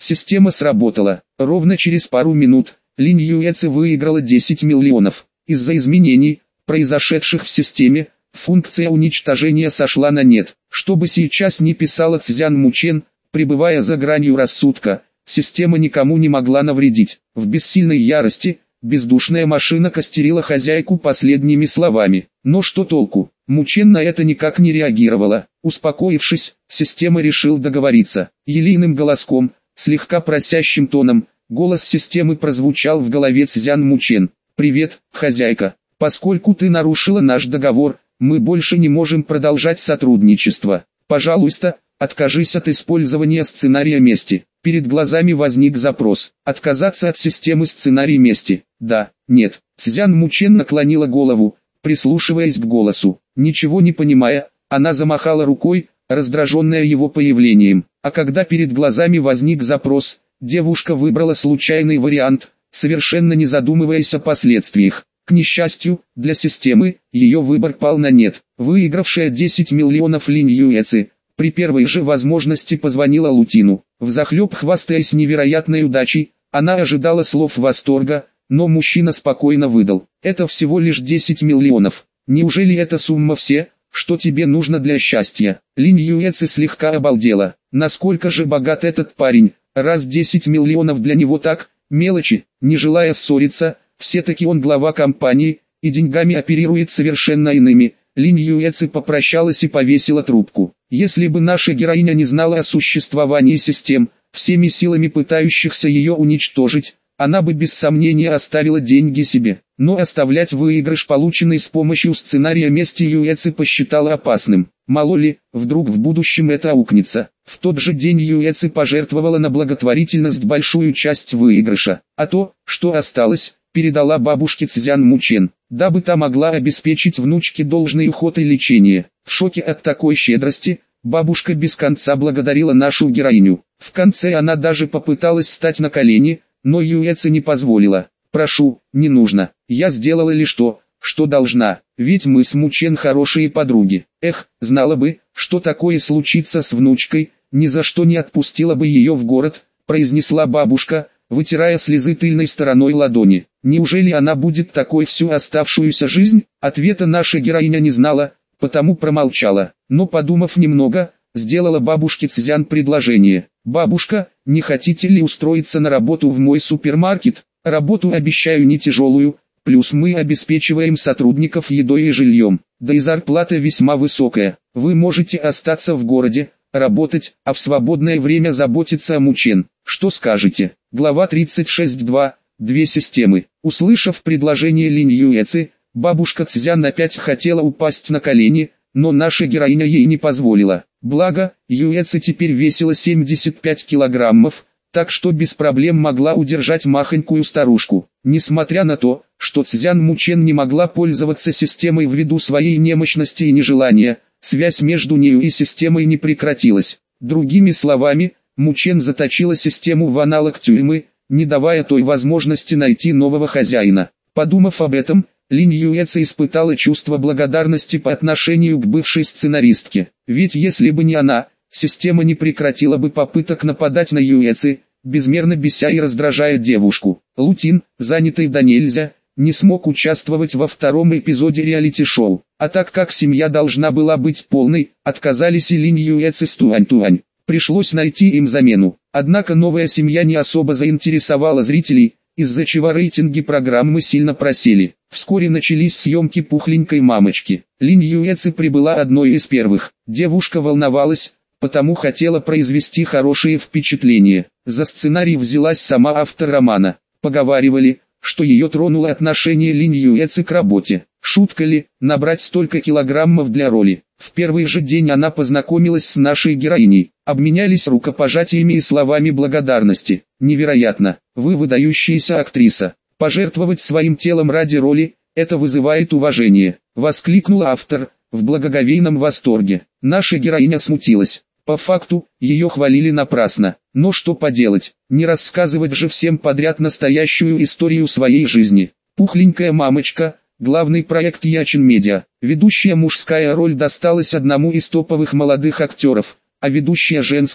Система сработала. Ровно через пару минут Линь Юэци выиграла 10 миллионов. Из-за изменений, произошедших в системе, функция уничтожения сошла на нет. Что бы сейчас ни писала Цзян Мучен, пребывая за гранью рассудка, система никому не могла навредить. В бессильной ярости, бездушная машина костерила хозяйку последними словами. Но что толку? Мучен на это никак не реагировала. Успокоившись, система решил договориться. Елейным голоском, слегка просящим тоном, голос системы прозвучал в голове Цзян Мучен. «Привет, хозяйка. Поскольку ты нарушила наш договор, мы больше не можем продолжать сотрудничество. Пожалуйста, откажись от использования сценария мести». Перед глазами возник запрос. Отказаться от системы сценарий мести. Да, нет. Цзян Мучен наклонила голову, прислушиваясь к голосу. Ничего не понимая, она замахала рукой, раздраженная его появлением. А когда перед глазами возник запрос, девушка выбрала случайный вариант, совершенно не задумываясь о последствиях. К несчастью, для системы, ее выбор пал на нет. Выигравшая 10 миллионов Линь Юэци, при первой же возможности позвонила Лутину. Взахлеб хвастаясь невероятной удачей, она ожидала слов восторга, но мужчина спокойно выдал. «Это всего лишь 10 миллионов. Неужели эта сумма все, что тебе нужно для счастья?» Линь Юэци слегка обалдела. Насколько же богат этот парень, раз 10 миллионов для него так, мелочи. Не желая ссориться, все-таки он глава компании, и деньгами оперирует совершенно иными. Линь Юэци попрощалась и повесила трубку. Если бы наша героиня не знала о существовании систем, всеми силами пытающихся ее уничтожить, она бы без сомнения оставила деньги себе. Но оставлять выигрыш, полученный с помощью сценария мести, Юэци посчитала опасным. Мало ли, вдруг в будущем это аукнется. В тот же день Юэци пожертвовала на благотворительность большую часть выигрыша, а то, что осталось, передала бабушке Цзян Мучен, дабы та могла обеспечить внучке должный уход и лечение. В шоке от такой щедрости, бабушка без конца благодарила нашу героиню. В конце она даже попыталась встать на колени, но Юэци не позволила. «Прошу, не нужно, я сделала лишь то, что должна, ведь мы с Мучен хорошие подруги. Эх, знала бы, что такое случится с внучкой, ни за что не отпустила бы ее в город», произнесла бабушка, вытирая слезы тыльной стороной ладони. Неужели она будет такой всю оставшуюся жизнь? Ответа наша героиня не знала, потому промолчала. Но подумав немного, сделала бабушке Цзян предложение. «Бабушка, не хотите ли устроиться на работу в мой супермаркет? Работу обещаю не тяжелую, плюс мы обеспечиваем сотрудников едой и жильем, да и зарплата весьма высокая. Вы можете остаться в городе, работать, а в свободное время заботиться о Мучен. Что скажете?» Глава 36.2. Две системы. Услышав предложение Линь Юэци, бабушка Цзян опять хотела упасть на колени, но наша героиня ей не позволила. Благо, Юэци теперь весила 75 килограммов, так что без проблем могла удержать махонькую старушку. Несмотря на то, что Цзян Мучен не могла пользоваться системой ввиду своей немощности и нежелания, связь между нею и системой не прекратилась. Другими словами, Мучен заточила систему в аналог тюрьмы, не давая той возможности найти нового хозяина. Подумав об этом, Линь Юэци испытала чувство благодарности по отношению к бывшей сценаристке. Ведь если бы не она, система не прекратила бы попыток нападать на Юэци, безмерно беся и раздражая девушку. Лутин, занятый до нельзя, не смог участвовать во втором эпизоде реалити-шоу. А так как семья должна была быть полной, отказались и Линь Юэци с Туань-Туань. Пришлось найти им замену. Однако новая семья не особо заинтересовала зрителей, из-за чего рейтинги программы сильно просели. Вскоре начались съемки пухленькой мамочки. Линь Юэци прибыла одной из первых. Девушка волновалась, потому хотела произвести хорошее впечатление. За сценарий взялась сама автор романа. Поговаривали, что ее тронуло отношение Линь Юэци к работе. Шутка ли, набрать столько килограммов для роли? В первый же день она познакомилась с нашей героиней, обменялись рукопожатиями и словами благодарности. Невероятно, вы выдающаяся актриса. Пожертвовать своим телом ради роли, это вызывает уважение, воскликнул автор, в благоговейном восторге. Наша героиня смутилась. По факту, ее хвалили напрасно. Но что поделать, не рассказывать же всем подряд настоящую историю своей жизни. Пухленькая мамочка, главный проект Ячин Медиа. Ведущая мужская роль досталась одному из топовых молодых актеров, а ведущая женская,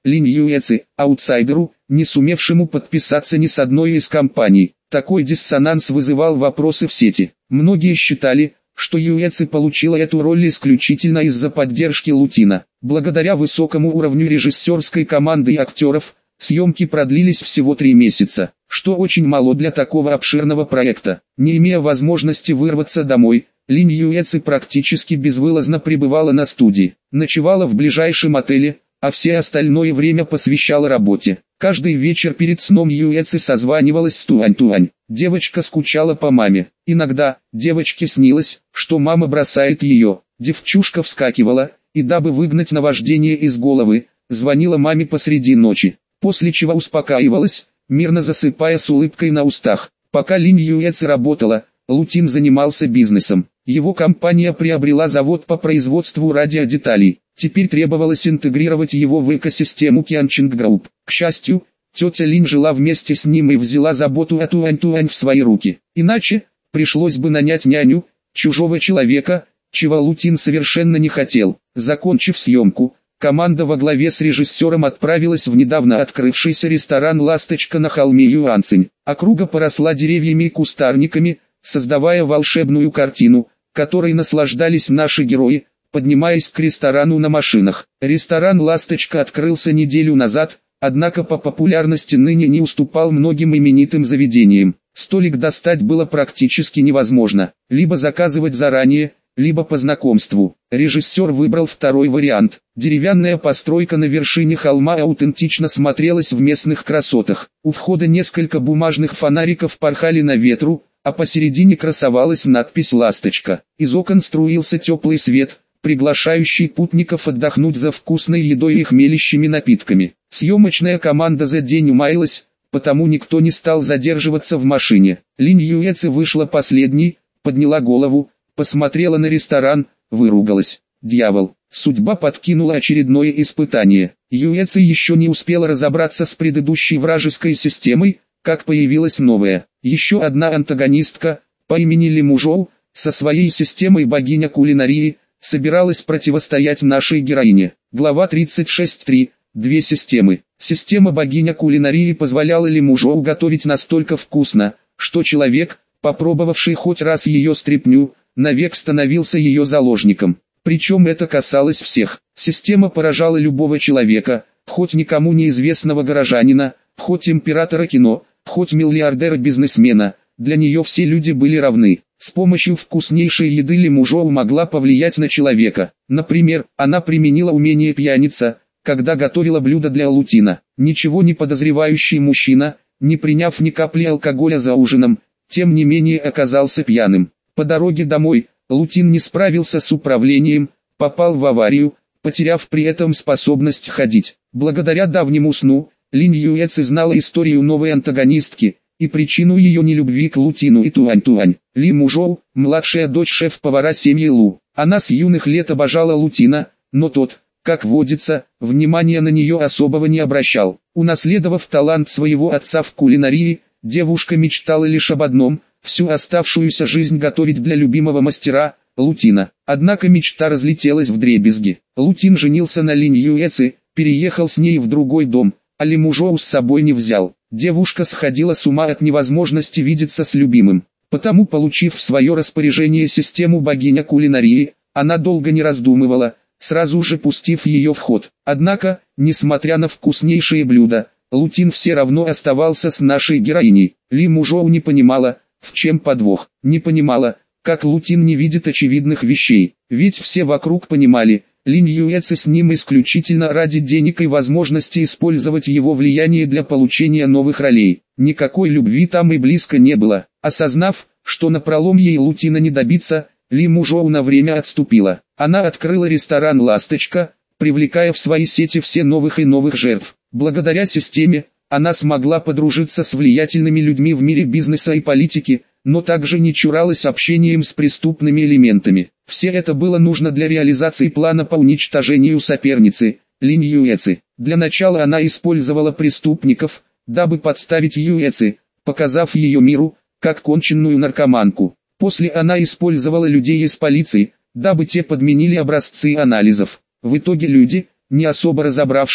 Линь Юэци, аутсайдеру, не сумевшему подписаться ни с одной из компаний. Такой диссонанс вызывал вопросы в сети. Многие считали, что Юэци получила эту роль исключительно из-за поддержки Лутина. Благодаря высокому уровню режиссерской команды и актеров, съемки продлились всего 3 месяца, что очень мало для такого обширного проекта. Не имея возможности вырваться домой, Линь Юэци практически безвылазно пребывала на студии, ночевала в ближайшем отеле, а все остальное время посвящала работе. Каждый вечер перед сном Юэци созванивалась с Туань-Туань. Девочка скучала по маме. Иногда девочке снилось, что мама бросает ее. Девчушка вскакивала, и дабы выгнать наваждение из головы, звонила маме посреди ночи, после чего успокаивалась, мирно засыпая с улыбкой на устах. Пока Линь Юэци работала, Лутин занимался бизнесом. Его компания приобрела завод по производству радиодеталей. Теперь требовалось интегрировать его в экосистему Qianqing Group. К счастью, тетя Линь жила вместе с ним и взяла заботу о Туань-Туань в свои руки. Иначе, пришлось бы нанять няню, чужого человека, чего Лутин совершенно не хотел. Закончив съемку, команда во главе с режиссером отправилась в недавно открывшийся ресторан «Ласточка» на холме Юанцинь. Округа поросла деревьями и кустарниками, создавая волшебную картину, которой наслаждались наши герои, поднимаясь к ресторану на машинах. Ресторан «Ласточка» открылся неделю назад, однако по популярности ныне не уступал многим именитым заведениям. Столик достать было практически невозможно, либо заказывать заранее, либо по знакомству. Режиссер выбрал второй вариант. Деревянная постройка на вершине холма аутентично смотрелась в местных красотах. У входа несколько бумажных фонариков порхали на ветру, а посередине красовалась надпись «Ласточка». Из окон струился теплый свет, приглашающий путников отдохнуть за вкусной едой и хмелящими напитками. Съемочная команда за день умаялась, потому никто не стал задерживаться в машине. Линь Юэци вышла последней, подняла голову, посмотрела на ресторан, выругалась. Дьявол, судьба подкинула очередное испытание. Юэци еще не успела разобраться с предыдущей вражеской системой, как появилась новая. Еще одна антагонистка, по имени Ли Мужоу, со своей системой богиня кулинарии, собиралась противостоять нашей героине. Глава 36.3. Две системы. Система богиня кулинарии позволяла Ли Мужоу готовить настолько вкусно, что человек, попробовавший хоть раз ее стряпню, навек становился ее заложником. Причем это касалось всех. Система поражала любого человека, хоть никому неизвестного горожанина, хоть императора кино, хоть миллиардера-бизнесмена, для нее все люди были равны. С помощью вкуснейшей еды Ли Мужоу могла повлиять на человека. Например, она применила умение пьяница, когда готовила блюдо для Лутина. Ничего не подозревающий мужчина, не приняв ни капли алкоголя за ужином, тем не менее оказался пьяным. По дороге домой, Лутин не справился с управлением, попал в аварию, потеряв при этом способность ходить. Благодаря давнему сну, Линь Юэци знала историю новой антагонистки и причину ее нелюбви к Лутину и Туань-Туань. Ли Мужоу, младшая дочь шеф-повара семьи Лу. Она с юных лет обожала Лутина, но тот, как водится, внимания на нее особого не обращал. Унаследовав талант своего отца в кулинарии, девушка мечтала лишь об одном – всю оставшуюся жизнь готовить для любимого мастера, Лутина. Однако мечта разлетелась вдребезги. Лутин женился на Линь Юэци, переехал с ней в другой дом, а Ли Мужоу с собой не взял. Девушка сходила с ума от невозможности видеться с любимым. Потому, получив в свое распоряжение систему богиня кулинарии, она долго не раздумывала, сразу же пустив ее в ход. Однако, несмотря на вкуснейшие блюда, Лутин все равно оставался с нашей героиней. Ли Мужоу не понимала, в чем подвох, не понимала, как Лутин не видит очевидных вещей, ведь все вокруг понимали, Линь Юэци с ним исключительно ради денег и возможности использовать его влияние для получения новых ролей. Никакой любви там и близко не было. Осознав, что напролом ей Лутина не добиться, Ли Мужоу на время отступила. Она открыла ресторан «Ласточка», привлекая в свои сети все новых и новых жертв. Благодаря системе, она смогла подружиться с влиятельными людьми в мире бизнеса и политики, но также не чуралась общением с преступными элементами. Все это было нужно для реализации плана по уничтожению соперницы, Линь Юэци. Для начала она использовала преступников, дабы подставить Юэци, показав ее миру, как конченную наркоманку. После она использовала людей из полиции, дабы те подменили образцы анализов. В итоге люди, не особо разобравшись,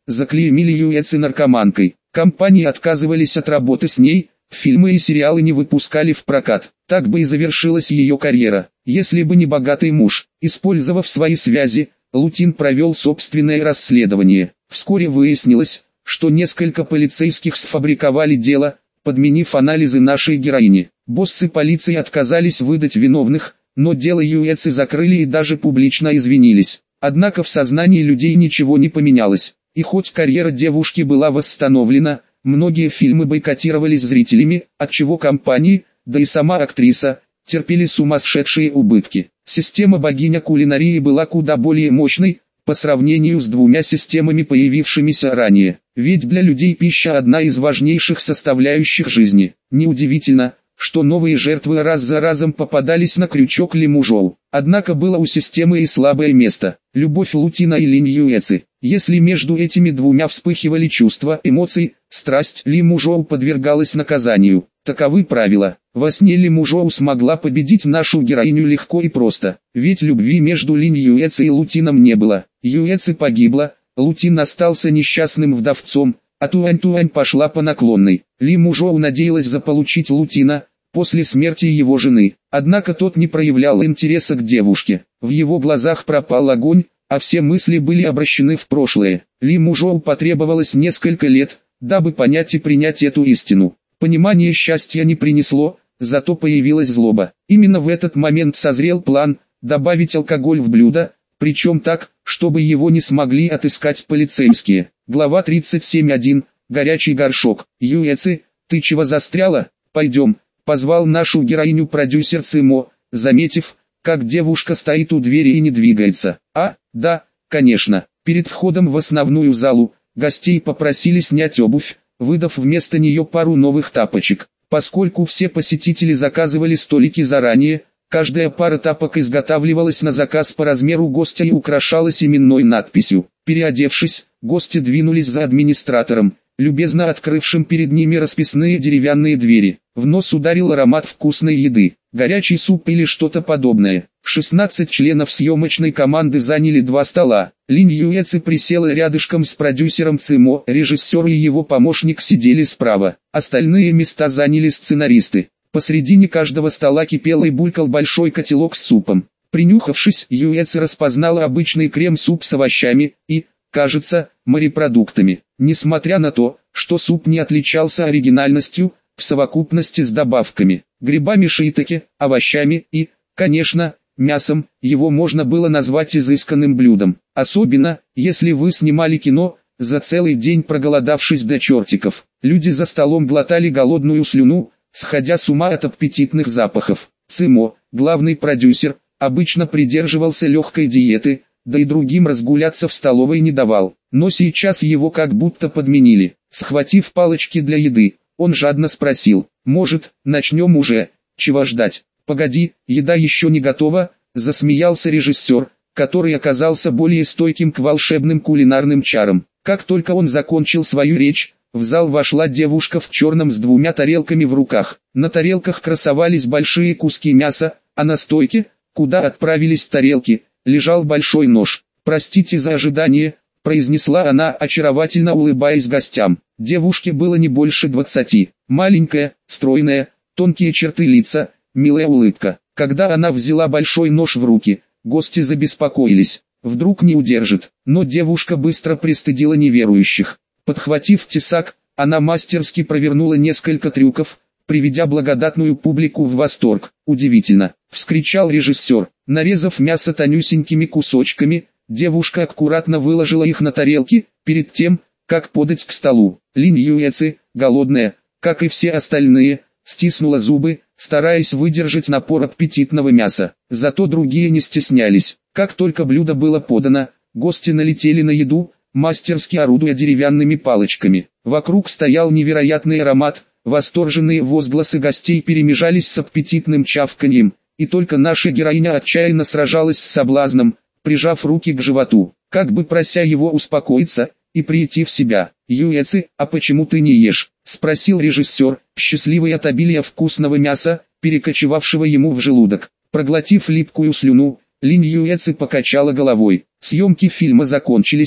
заклеймили Юэци наркоманкой. Компании отказывались от работы с ней, фильмы и сериалы не выпускали в прокат. Так бы и завершилась ее карьера, если бы не богатый муж. Использовав свои связи, Лутин провел собственное расследование. Вскоре выяснилось, что несколько полицейских сфабриковали дело, подменив анализы нашей героини. Боссы полиции отказались выдать виновных, но дело Юэци закрыли и даже публично извинились. Однако в сознании людей ничего не поменялось. И хоть карьера девушки была восстановлена, многие фильмы бойкотировались зрителями, отчего компании, да и сама актриса, терпели сумасшедшие убытки. Система богиня кулинарии была куда более мощной, по сравнению с двумя системами, появившимися ранее. Ведь для людей пища одна из важнейших составляющих жизни. Неудивительно, что новые жертвы раз за разом попадались на крючок Ли Мужоу. Однако было у системы и слабое место – любовь Лутина и Линь Юэци. Если между этими двумя вспыхивали чувства, эмоции, страсть, Ли Мужоу подвергалась наказанию. Таковы правила. Во сне Ли Мужоу смогла победить нашу героиню легко и просто, ведь любви между Линь Юэци и Лутином не было. Юэци погибла, Лутин остался несчастным вдовцом, а Туань пошла по наклонной. Ли Мужоу надеялась заполучить Лутина после смерти его жены, однако тот не проявлял интереса к девушке. В его глазах пропал огонь, а все мысли были обращены в прошлое. Ли Мужоу потребовалось несколько лет, дабы понять и принять эту истину. Понимание счастья не принесло, зато появилась злоба. Именно в этот момент созрел план добавить алкоголь в блюдо, причем так, чтобы его не смогли отыскать полицейские. Глава 37.1. Горячий горшок. Юэци, ты чего застряла? Пойдем, позвал нашу героиню продюсер Цимо, заметив, как девушка стоит у двери и не двигается. А, да, конечно. Перед входом в основную залу, гостей попросили снять обувь, выдав вместо нее пару новых тапочек. Поскольку все посетители заказывали столики заранее, каждая пара тапок изготавливалась на заказ по размеру гостя и украшалась именной надписью. Переодевшись, гости двинулись за администратором, любезно открывшим перед ними расписные деревянные двери. В нос ударил аромат вкусной еды, горячий суп или что-то подобное. 16 членов съемочной команды заняли 2 стола. Линь Юэци присела рядышком с продюсером Цимо, режиссер и его помощник сидели справа. Остальные места заняли сценаристы. Посредине каждого стола кипел и булькал большой котелок с супом. Принюхавшись, Юэци распознала обычный крем-суп с овощами и, кажется, морепродуктами. Несмотря на то, что суп не отличался оригинальностью, в совокупности с добавками, грибами шиитаке, овощами и, конечно, мясом, его можно было назвать изысканным блюдом. Особенно, если вы снимали кино, за целый день проголодавшись до чертиков. Люди за столом глотали голодную слюну, сходя с ума от аппетитных запахов. Цимо, главный продюсер, обычно придерживался легкой диеты, да и другим разгуляться в столовой не давал. Но сейчас его как будто подменили. Схватив палочки для еды, он жадно спросил: «Может, начнем уже? Чего ждать?» «Погоди, еда еще не готова», — засмеялся режиссер, который оказался более стойким к волшебным кулинарным чарам. Как только он закончил свою речь, в зал вошла девушка в черном с 2 тарелками в руках. На тарелках красовались большие куски мяса, а на стойке, куда отправились тарелки, лежал большой нож. «Простите за ожидание», — произнесла она, очаровательно улыбаясь гостям. Девушке было не больше 20. Маленькая, стройная, тонкие черты лица, милая улыбка. Когда она взяла большой нож в руки, гости забеспокоились. Вдруг не удержит. Но девушка быстро пристыдила неверующих. Подхватив тесак, она мастерски провернула несколько трюков, приведя благодатную публику в восторг. «Удивительно!» — вскричал режиссер. Нарезав мясо тонюсенькими кусочками, девушка аккуратно выложила их на тарелки, перед тем, как подать к столу. Линь Юэци, голодная, как и все остальные, стиснула зубы, стараясь выдержать напор аппетитного мяса. Зато другие не стеснялись. Как только блюдо было подано, гости налетели на еду, мастерски орудуя деревянными палочками. Вокруг стоял невероятный аромат, восторженные возгласы гостей перемежались с аппетитным чавканьем, и только наша героиня отчаянно сражалась с соблазном, прижав руки к животу, как бы прося его успокоиться и прийти в себя. «Юэци, а почему ты не ешь?» — спросил режиссер, счастливый от обилия вкусного мяса, перекочевавшего ему в желудок. Проглотив липкую слюну, Линь Юэци покачала головой. Съемки фильма закончились,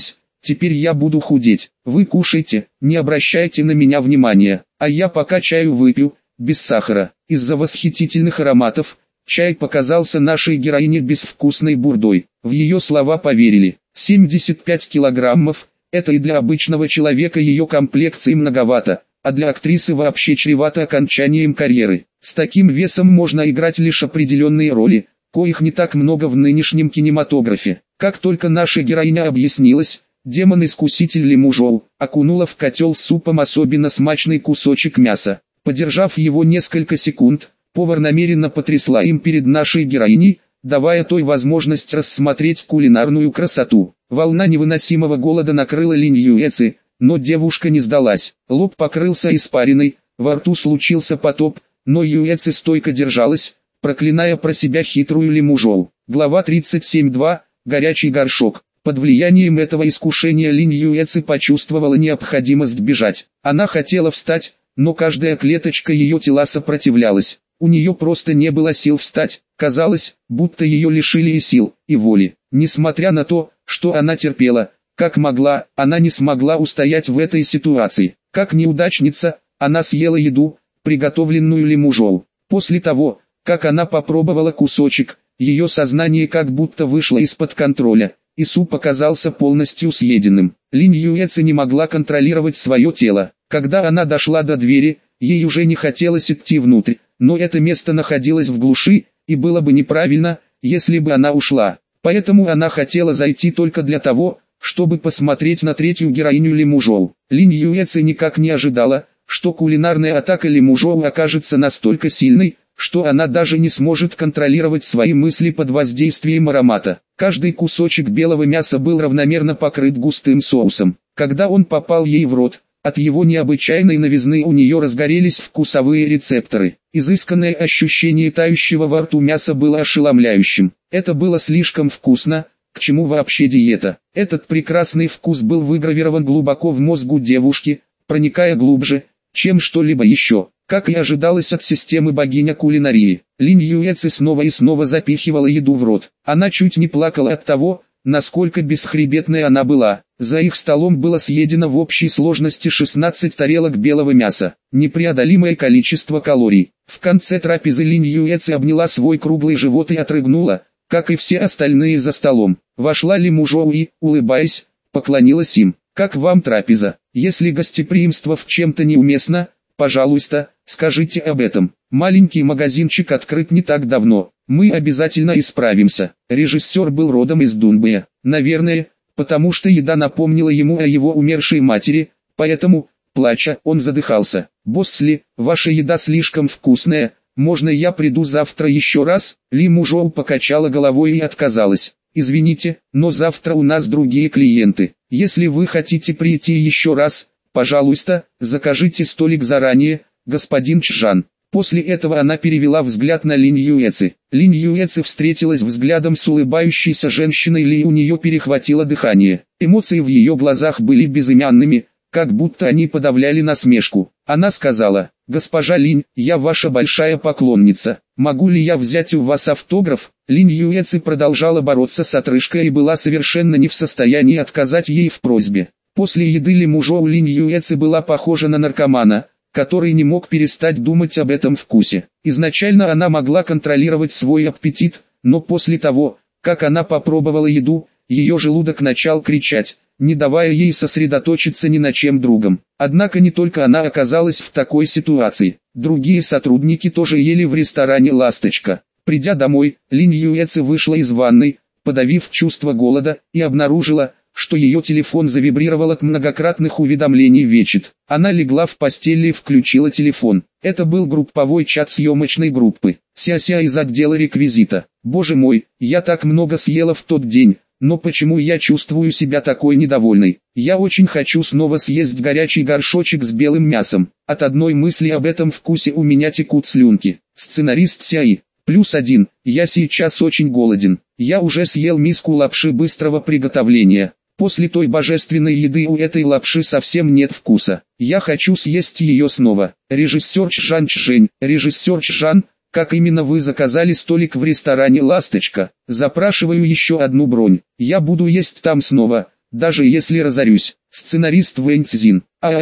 теперь я буду худеть. Вы кушайте, не обращайте на меня внимания, а я пока чаю выпью, без сахара. Из-за восхитительных ароматов, чай показался нашей героине безвкусной бурдой. В ее слова поверили. 75 килограммов, это и для обычного человека ее комплекции многовато, а для актрисы вообще чревато окончанием карьеры. С таким весом можно играть лишь определенные роли, коих не так много в нынешнем кинематографе. Как только наша героиня объяснилась, демон-искуситель Лимужоу окунула в котел с супом особенно смачный кусочек мяса. Подержав его несколько секунд, повар намеренно потрясла им перед нашей героиней, давая той возможность рассмотреть кулинарную красоту. Волна невыносимого голода накрыла Линь Юэци, но девушка не сдалась. Лоб покрылся испариной, во рту случился потоп, но Юэци стойко держалась, проклиная про себя хитрую Лимужоу. Глава 37.2. Горячий горшок. Под влиянием этого искушения Линь Юэци почувствовала необходимость бежать. Она хотела встать, но каждая клеточка ее тела сопротивлялась. У нее просто не было сил встать. Казалось, будто ее лишили и сил, и воли. Несмотря на то, что она терпела, как могла, она не смогла устоять в этой ситуации. Как неудачница, она съела еду, приготовленную Лимужоу. После того, как она попробовала кусочек, ее сознание как будто вышло из-под контроля, и суп оказался полностью съеденным. Линь Юэци не могла контролировать свое тело. Когда она дошла до двери, ей уже не хотелось идти внутрь, но это место находилось в глуши, и было бы неправильно, если бы она ушла. Поэтому она хотела зайти только для того, чтобы посмотреть на третью героиню Лимужоу. Линь Юэци никак не ожидала, что кулинарная атака Лимужоу окажется настолько сильной, что она даже не сможет контролировать свои мысли под воздействием аромата. Каждый кусочек белого мяса был равномерно покрыт густым соусом. Когда он попал ей в рот, от его необычайной новизны у нее разгорелись вкусовые рецепторы. Изысканное ощущение тающего во рту мяса было ошеломляющим. Это было слишком вкусно, к чему вообще диета? Этот прекрасный вкус был выгравирован глубоко в мозгу девушки, проникая глубже, чем что-либо еще. Как и ожидалось от системы богиня кулинарии, Линь Юэци снова и снова запихивала еду в рот. Она чуть не плакала от того, насколько бесхребетной она была. За их столом было съедено в общей сложности 16 тарелок белого мяса. Непреодолимое количество калорий. В конце трапезы Линь Юэци обняла свой круглый живот и отрыгнула, как и все остальные за столом. Вошла Лимужоу и, улыбаясь, поклонилась им. «Как вам трапеза? Если гостеприимство в чем-то неуместно, пожалуйста, скажите об этом. Маленький магазинчик открыт не так давно. Мы обязательно исправимся». Режиссер был родом из Дунбэя. Наверное, потому что еда напомнила ему о его умершей матери, поэтому, плача, он задыхался. «Босс ваша еда слишком вкусная, можно я приду завтра еще раз?» Лимужоу покачала головой и отказалась. «Извините, но завтра у нас другие клиенты. Если вы хотите прийти еще раз, пожалуйста, закажите столик заранее, господин Чжан». После этого она перевела взгляд на Линь Юэци. Линь Юэци встретилась взглядом с улыбающейся женщиной и у нее перехватило дыхание. Эмоции в ее глазах были безымянными, как будто они подавляли насмешку. Она сказала: «Госпожа Линь, я ваша большая поклонница. Могу ли я взять у вас автограф?» Линь Юэци продолжала бороться с отрыжкой и была совершенно не в состоянии отказать ей в просьбе. После еды Лимужоу Линь Юэци была похожа на наркомана, который не мог перестать думать об этом вкусе. Изначально она могла контролировать свой аппетит, но после того, как она попробовала еду, ее желудок начал кричать, не давая ей сосредоточиться ни на чем другом. Однако не только она оказалась в такой ситуации. Другие сотрудники тоже ели в ресторане «Ласточка». Придя домой, Линь Юэци вышла из ванной, подавив чувство голода, и обнаружила, что ее телефон завибрировал от многократных уведомлений Вечит. Она легла в постели и включила телефон. Это был групповой чат съемочной группы. Ся-ся из отдела реквизита. «Боже мой, я так много съела в тот день, но почему я чувствую себя такой недовольной? Я очень хочу снова съесть горячий горшочек с белым мясом. От одной мысли об этом вкусе у меня текут слюнки». Сценарист Сяи. +1. Я сейчас очень голоден. Я уже съел миску лапши быстрого приготовления. После той божественной еды у этой лапши совсем нет вкуса. Я хочу съесть ее снова. Режиссер Чжан Чжэнь. Режиссер Чжан, как именно вы заказали столик в ресторане «Ласточка»? Запрашиваю еще одну бронь. Я буду есть там снова. даже если разорюсь. Сценарист Вэнь Цзин.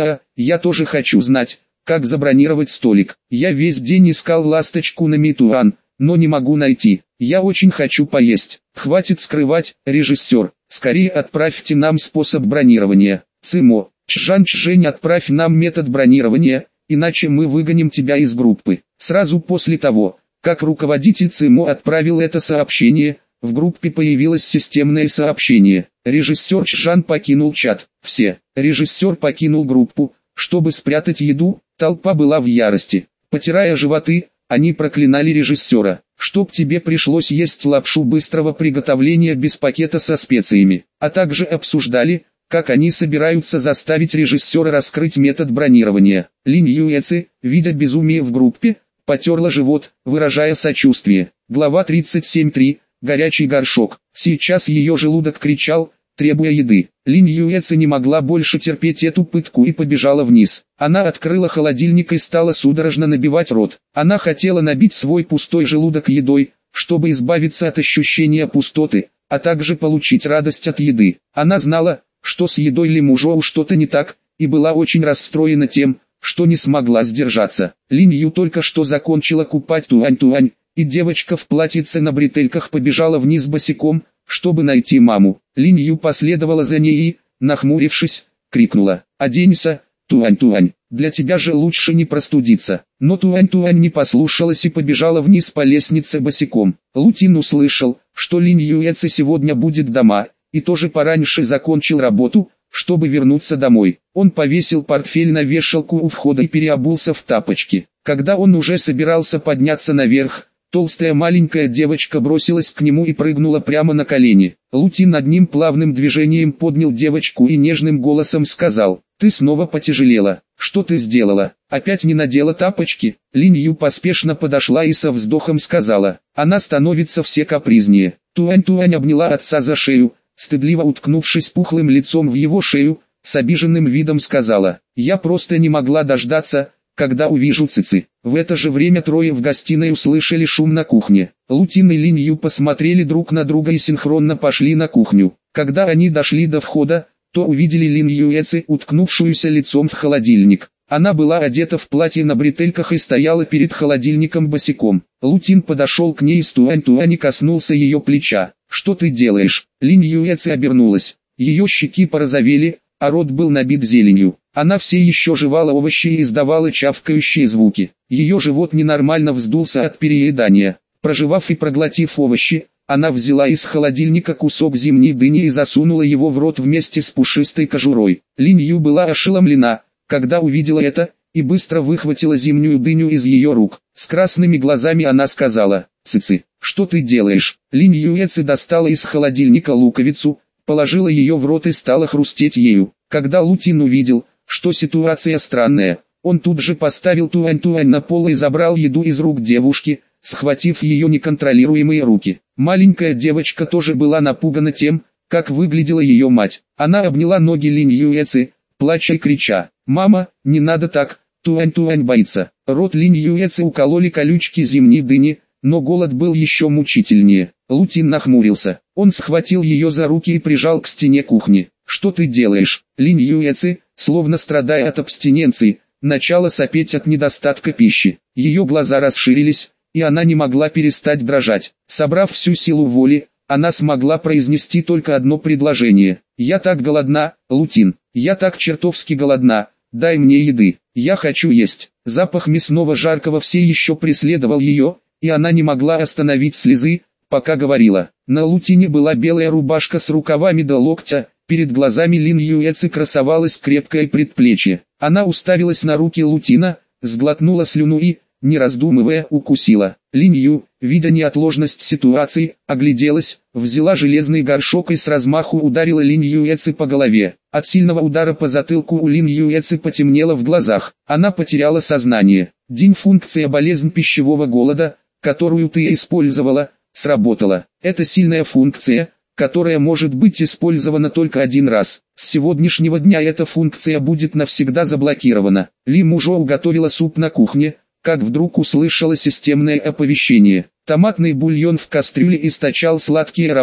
Я тоже хочу знать, как забронировать столик. Я весь день искал ласточку на Митуан, но не могу найти. Я очень хочу поесть. Хватит скрывать, режиссер. Скорее отправьте нам способ бронирования. Цимо, Чжань, отправь нам метод бронирования, иначе мы выгоним тебя из группы. Сразу после того, как руководитель Цимо отправил это сообщение, в группе появилось системное сообщение. Режиссер Чжан покинул чат. Все. Режиссер покинул группу, чтобы спрятать еду. Толпа была в ярости. Потирая животы, они проклинали режиссера. Чтоб тебе пришлось есть лапшу быстрого приготовления без пакета со специями. А также обсуждали, как они собираются заставить режиссера раскрыть метод бронирования. Линь Юэци, видя безумие в группе, потерла живот, выражая сочувствие. Глава 37.3. Горячий горшок. Сейчас ее желудок кричал, требуя еды. Линь Юэци не могла больше терпеть эту пытку и побежала вниз. Она открыла холодильник и стала судорожно набивать рот. Она хотела набить свой пустой желудок едой, чтобы избавиться от ощущения пустоты, а также получить радость от еды. Она знала, что с едой Ли Мужоу что-то не так, и была очень расстроена тем, что не смогла сдержаться. Линь Ю только что закончила купать Туань-Туань, и девочка в платьице на бретельках побежала вниз босиком, чтобы найти маму. Линь Ю последовала за ней и, нахмурившись, крикнула: «Оденься, Туань-Туань, для тебя же лучше не простудиться». Но Туань-Туань не послушалась и побежала вниз по лестнице босиком. Лутин услышал, что Линь Юэци сегодня будет дома, и тоже пораньше закончил работу, чтобы вернуться домой. Он повесил портфель на вешалку у входа и переобулся в тапочки. Когда он уже собирался подняться наверх, толстая маленькая девочка бросилась к нему и прыгнула прямо на колени. Лутин одним плавным движением поднял девочку и нежным голосом сказал: «Ты снова потяжелела. Что ты сделала? Опять не надела тапочки?» Линь Ю поспешно подошла и со вздохом сказала: «Она становится все капризнее». Туань-Туань обняла отца за шею, стыдливо уткнувшись пухлым лицом в его шею, с обиженным видом сказала: «Я просто не могла дождаться, когда увижу Цици». В это же время трое в гостиной услышали шум на кухне. Лутин и Линь Ю посмотрели друг на друга и синхронно пошли на кухню. Когда они дошли до входа, то увидели Линь Юэци, уткнувшуюся лицом в холодильник. Она была одета в платье на бретельках и стояла перед холодильником босиком. Лутин подошел к ней с Туань-Туань и коснулся ее плеча. «Что ты делаешь?» Линь Юэци обернулась. Ее щеки порозовели, а рот был набит зеленью. Она все еще жевала овощи и издавала чавкающие звуки. Ее живот ненормально вздулся от переедания. Прожевав и проглотив овощи, она взяла из холодильника кусок зимней дыни и засунула его в рот вместе с пушистой кожурой. Линь Ю была ошеломлена, когда увидела это, и быстро выхватила зимнюю дыню из ее рук. С красными глазами она сказала: «Цици, что ты делаешь?» Линь Юэци достала из холодильника луковицу, положила ее в рот и стала хрустеть ею. Когда Лутин увидел, что ситуация странная, он тут же поставил Туань-Туань на пол и забрал еду из рук девушки, схватив ее неконтролируемые руки. Маленькая девочка тоже была напугана тем, как выглядела ее мать. Она обняла ноги Линь Юэци, плача и крича: «Мама, не надо так, Туань-Туань боится». Рот Линь Юэци укололи колючки зимней дыни, но голод был еще мучительнее. Лутин нахмурился. Он схватил ее за руки и прижал к стене кухни. «Что ты делаешь?» Линь Юэци, словно страдая от абстиненции, начала сопеть от недостатка пищи. Ее глаза расширились, и она не могла перестать дрожать. Собрав всю силу воли, она смогла произнести только одно предложение: «Я так голодна, Лутин, я так чертовски голодна, дай мне еды, я хочу есть». Запах мясного жаркого все еще преследовал ее, и она не могла остановить слезы, пока говорила. На Лутине была белая рубашка с рукавами до локтя, перед глазами Линь Юэци красовалось крепкое предплечье. Она уставилась на руки Лутина, сглотнула слюну и, не раздумывая, укусила. Линь Ю, видя неотложность ситуации, огляделась, взяла железный горшок и с размаху ударила Линь Юэци по голове. От сильного удара по затылку у Линь Юэци потемнело в глазах. Она потеряла сознание. Динь-функция болезнь пищевого голода, которую ты использовала, сработала. Это сильная функция, которая может быть использована только один раз. С сегодняшнего дня эта функция будет навсегда заблокирована. Ли Мужоу готовила суп на кухне, как вдруг услышала системное оповещение. Томатный бульон в кастрюле источал сладкий аромат,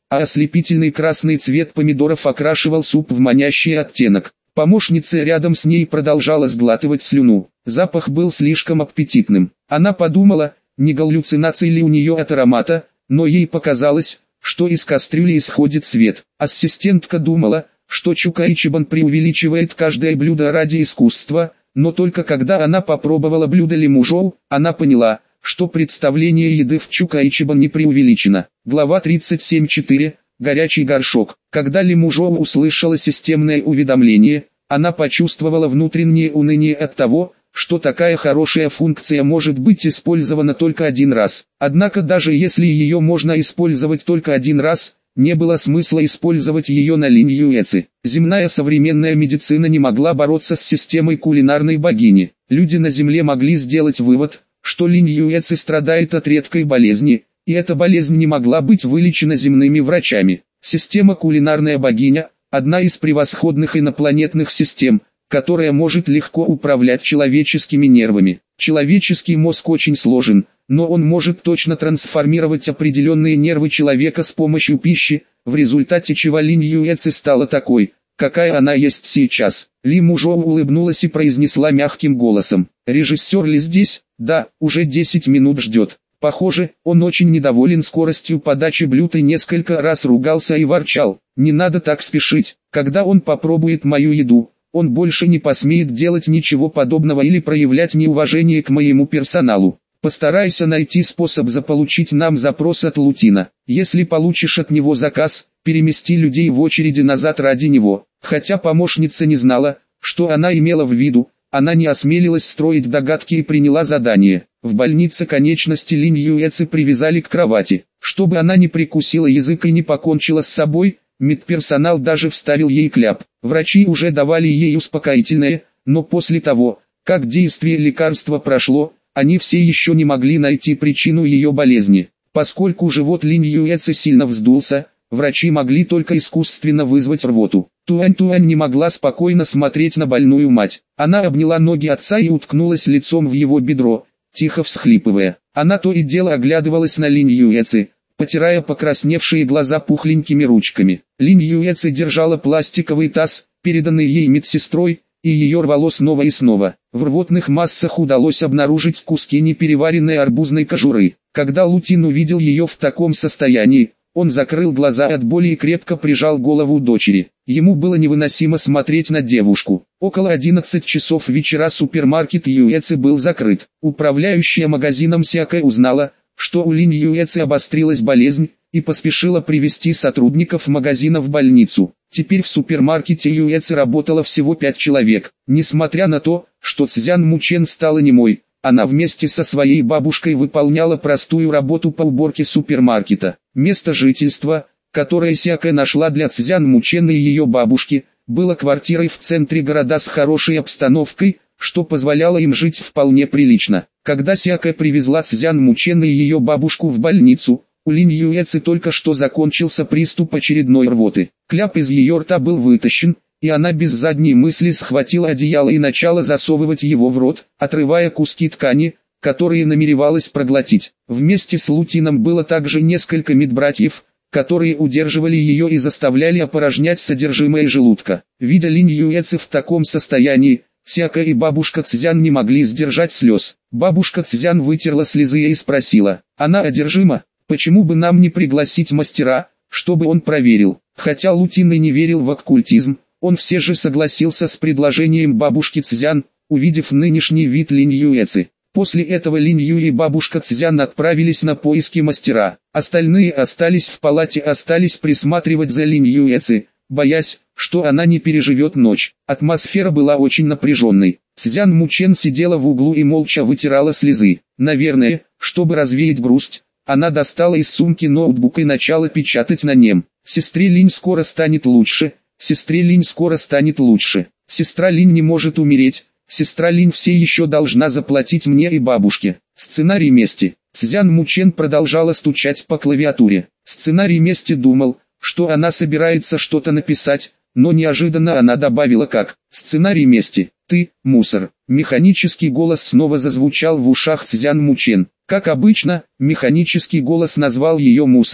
а ослепительный красный цвет помидоров окрашивал суп в манящий оттенок. Помощница рядом с ней продолжала сглатывать слюну. Запах был слишком аппетитным. Она подумала, не галлюцинации ли у нее от аромата, но ей показалось, что из кастрюли исходит свет. Ассистентка думала, что Чукаичибан преувеличивает каждое блюдо ради искусства, но только когда она попробовала блюдо лимужоу, она поняла, что представление еды в Чукаичибан не преувеличено. Глава 37.4. Горячий горшок. Когда лимужоу услышала системное уведомление, она почувствовала внутреннее уныние от того, что такая хорошая функция может быть использована только один раз. Однако даже если ее можно использовать только один раз, не было смысла использовать ее на Линь Юэци. Земная современная медицина не могла бороться с системой кулинарной богини. Люди на Земле могли сделать вывод, что Линь Юэци страдает от редкой болезни, и эта болезнь не могла быть вылечена земными врачами. Система кулинарная богиня – одна из превосходных инопланетных систем, которая может легко управлять человеческими нервами. Человеческий мозг очень сложен, но он может точно трансформировать определенные нервы человека с помощью пищи, в результате чего Линь Юэци стала такой, какая она есть сейчас. Ли Мужоу улыбнулась и произнесла мягким голосом: «Режиссер ли здесь?» «Да, уже 10 минут ждет». Похоже, он очень недоволен скоростью подачи блюд и несколько раз ругался и ворчал. «Не надо так спешить, когда он попробует мою еду, он больше не посмеет делать ничего подобного или проявлять неуважение к моему персоналу. Постарайся найти способ заполучить нам запрос от Лутина. Если получишь от него заказ, перемести людей в очереди назад ради него». Хотя помощница не знала, что она имела в виду, она не осмелилась строить догадки и приняла задание. В больнице конечности Линь Юэци привязали к кровати. Чтобы она не прикусила язык и не покончила с собой, медперсонал даже вставил ей кляп. Врачи уже давали ей успокоительное, но после того, как действие лекарства прошло, они все еще не могли найти причину ее болезни. Поскольку живот Линь Юэци сильно вздулся, врачи могли только искусственно вызвать рвоту. Туань не могла спокойно смотреть на больную мать. Она обняла ноги отца и уткнулась лицом в его бедро, тихо всхлипывая. Она то и дело оглядывалась на Линь Юэци, потирая покрасневшие глаза пухленькими ручками. Линь Юэци держала пластиковый таз, переданный ей медсестрой, и ее рвало снова и снова. В рвотных массах удалось обнаружить куски непереваренной арбузной кожуры. Когда Лутин увидел ее в таком состоянии, он закрыл глаза от боли и крепко прижал голову дочери. Ему было невыносимо смотреть на девушку. Около 11 часов вечера супермаркет Юэци был закрыт. Управляющая магазином Сякэ узнала, что у Линь Юэци обострилась болезнь, и поспешила привести сотрудников магазина в больницу. Теперь в супермаркете Юэци работало всего 5 человек. Несмотря на то, что Цзян Мучен стала немой, она вместе со своей бабушкой выполняла простую работу по уборке супермаркета. Место жительства, которое Сякэ нашла для Цзян Мучен и ее бабушки, было квартирой в центре города с хорошей обстановкой, что позволяло им жить вполне прилично. Когда Сякэ привезла Цзян Мучен и ее бабушку в больницу, у Линь Юэци только что закончился приступ очередной рвоты. Кляп из ее рта был вытащен, и она без задней мысли схватила одеяло и начала засовывать его в рот, отрывая куски ткани, которые намеревалась проглотить. Вместе с Лутином было также несколько медбратьев, которые удерживали ее и заставляли опорожнять содержимое желудка. Видя Линь Юэци в таком состоянии, Сякэ и бабушка Цзян не могли сдержать слез. Бабушка Цзян вытерла слезы и спросила: «Она одержима? Почему бы нам не пригласить мастера, чтобы он проверил?» Хотя Лутин и не верил в оккультизм, он все же согласился с предложением бабушки Цзян, увидев нынешний вид Линь Юэци. После этого Линь Ю и бабушка Цзян отправились на поиски мастера. Остальные остались в палате, остались присматривать за Линь Юэци, боясь, что она не переживет ночь. Атмосфера была очень напряженной. Цзян Мучен сидела в углу и молча вытирала слезы. Наверное, чтобы развеять грусть, она достала из сумки ноутбук и начала печатать на нем: «Сестре Линь скоро станет лучше, сестре Линь скоро станет лучше. Сестра Линь не может умереть, сестра Линь все еще должна заплатить мне и бабушке». Сценарий мести. Цзян Мучен продолжала стучать по клавиатуре. Сценарий мести думал, что она собирается что-то написать, но неожиданно она добавила как: «Сценарий мести, ты, мусор». Механический голос снова зазвучал в ушах Цзян Мучен. Как обычно, механический голос назвал ее мусором.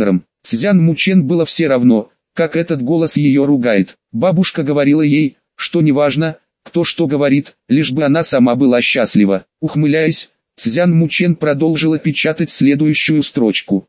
Цзян Мучен было все равно, как этот голос ее ругает. Бабушка говорила ей, что неважно, кто что говорит, лишь бы она сама была счастлива. Ухмыляясь, Цзян Мучен продолжила печатать следующую строчку.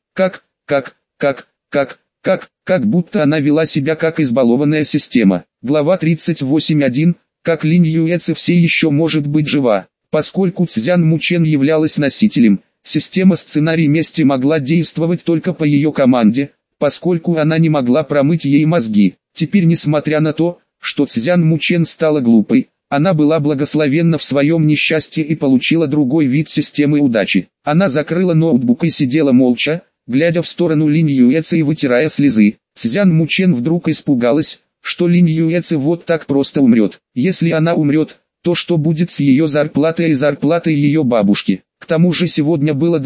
Как будто она вела себя как избалованная система. Глава 38.1. Как Линь Юэци все еще может быть жива. Поскольку Цзян Мучен являлась носителем, система сценарий мести могла действовать только по ее команде, поскольку она не могла промыть ей мозги. Теперь, несмотря на то, что Цзян Мучен стала глупой, она была благословенна в своем несчастье и получила другой вид системы удачи. Она закрыла ноутбук и сидела молча, глядя в сторону Линь Юэци и вытирая слезы. Цзян Мучен вдруг испугалась, что Линь Юэци вот так просто умрет. Если она умрет, то что будет с ее зарплатой и зарплатой ее бабушки? К тому же сегодня было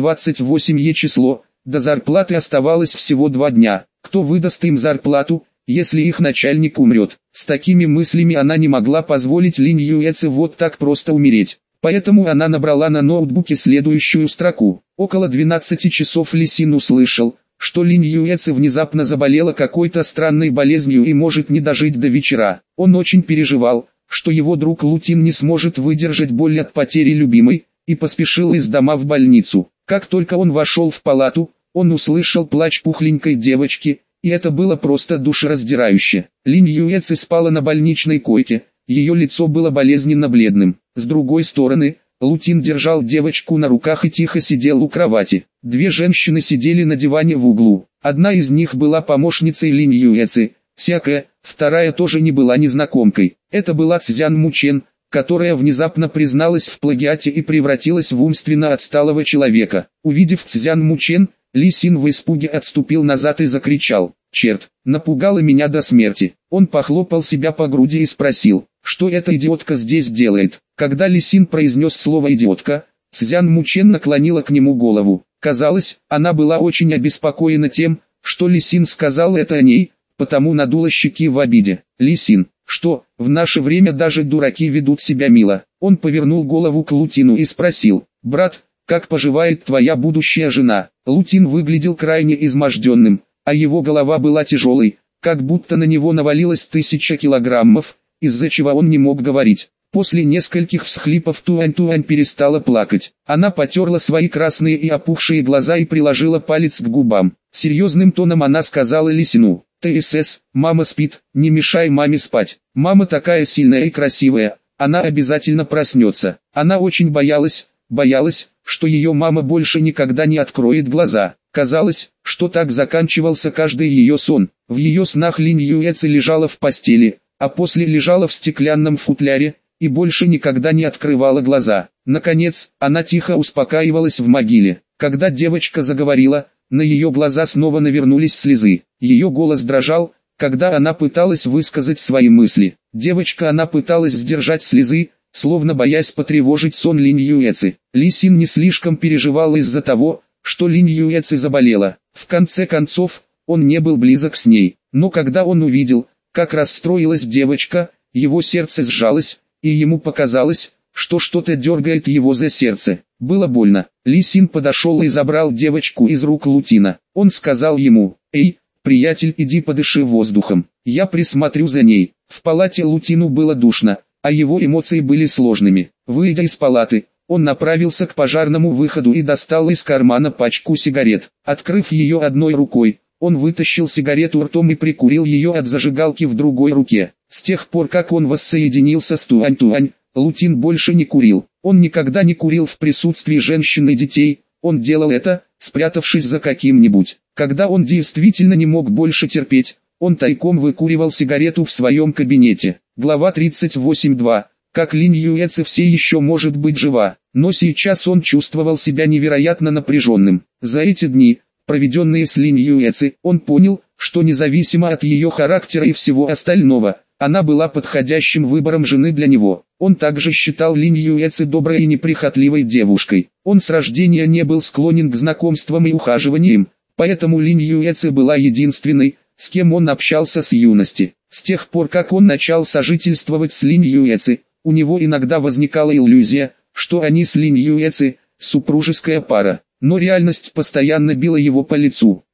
28 число, до зарплаты оставалось всего 2 дня. Кто выдаст им зарплату, если их начальник умрет? С такими мыслями она не могла позволить Линь Юэци вот так просто умереть. Поэтому она набрала на ноутбуке следующую строку. Около 12 часов Ли Син услышал, что Линь Юэци внезапно заболела какой-то странной болезнью и может не дожить до вечера. Он очень переживал, что его друг Лутин не сможет выдержать боль от потери любимой, и поспешил из дома в больницу. Как только он вошел в палату, он услышал плач пухленькой девочки, и это было просто душераздирающе. Линь Юэци спала на больничной койке, ее лицо было болезненно бледным. С другой стороны, Лутин держал девочку на руках и тихо сидел у кровати. 2 женщины сидели на диване в углу. Одна из них была помощницей Линь Юэци, Сякэ, вторая тоже не была незнакомкой. Это была Цзян Мучен, которая внезапно призналась в плагиате и превратилась в умственно отсталого человека. Увидев Цзян Мучен, Ли Син в испуге отступил назад и закричал: «Черт, напугала меня до смерти». Он похлопал себя по груди и спросил, что эта идиотка здесь делает. Когда Ли Син произнес слово «идиотка», Цзян Мучен наклонила к нему голову. Казалось, она была очень обеспокоена тем, что Ли Син сказал это о ней, потому надула щеки в обиде. «Ли Син, что, в наше время даже дураки ведут себя мило?» Он повернул голову к Лутину и спросил: «Брат, как поживает твоя будущая жена?» Лутин выглядел крайне изможденным, а его голова была тяжелой, как будто на него навалилось 1000 килограммов, из-за чего он не мог говорить. После нескольких всхлипов Туань перестала плакать. Она потерла свои красные и опухшие глаза и приложила палец к губам. Серьезным тоном она сказала Ли Сину: «ТСС, мама спит, не мешай маме спать. Мама такая сильная и красивая, она обязательно проснется». Она очень боялась, что ее мама больше никогда не откроет глаза. Казалось, что так заканчивался каждый ее сон. В ее снах Линь Юэци лежала в постели, а после лежала в стеклянном футляре, и больше никогда не открывала глаза. Наконец, она тихо успокаивалась в могиле. Когда девочка заговорила, на ее глаза снова навернулись слезы. Ее голос дрожал, когда она пыталась высказать свои мысли. Она пыталась сдержать слезы, словно боясь потревожить сон Линь Юэци. Ли Син не слишком переживал из-за того, что Линь Юэци заболела. В конце концов, он не был близок с ней. Но когда он увидел, как расстроилась девочка, его сердце сжалось, и ему показалось, что что-то дергает его за сердце. Было больно. Ли Син подошел и забрал девочку из рук Лутина. Он сказал ему: «Эй, приятель, иди подыши воздухом, я присмотрю за ней». В палате Лутину было душно, а его эмоции были сложными. Выйдя из палаты, он направился к пожарному выходу и достал из кармана пачку сигарет. Открыв ее одной рукой, он вытащил сигарету ртом и прикурил ее от зажигалки в другой руке. С тех пор, как он воссоединился с Туань, Лутин больше не курил. Он никогда не курил в присутствии женщин и детей, он делал это, спрятавшись за каким-нибудь. Когда он действительно не мог больше терпеть, он тайком выкуривал сигарету в своем кабинете. Глава 38.2. Как Линь Юэци все еще может быть жива, но сейчас он чувствовал себя невероятно напряженным. За эти дни, проведенные с Линь Юэци, он понял, что независимо от ее характера и всего остального, она была подходящим выбором жены для него. Он также считал Линь Юэци доброй и неприхотливой девушкой. Он с рождения не был склонен к знакомствам и ухаживаниям, поэтому Линь Юэци была единственной, с кем он общался с юности. С тех пор, как он начал сожительствовать с Линь Юэци, у него иногда возникала иллюзия, что они с Линь Юэци – супружеская пара. Но реальность постоянно била его по лицу.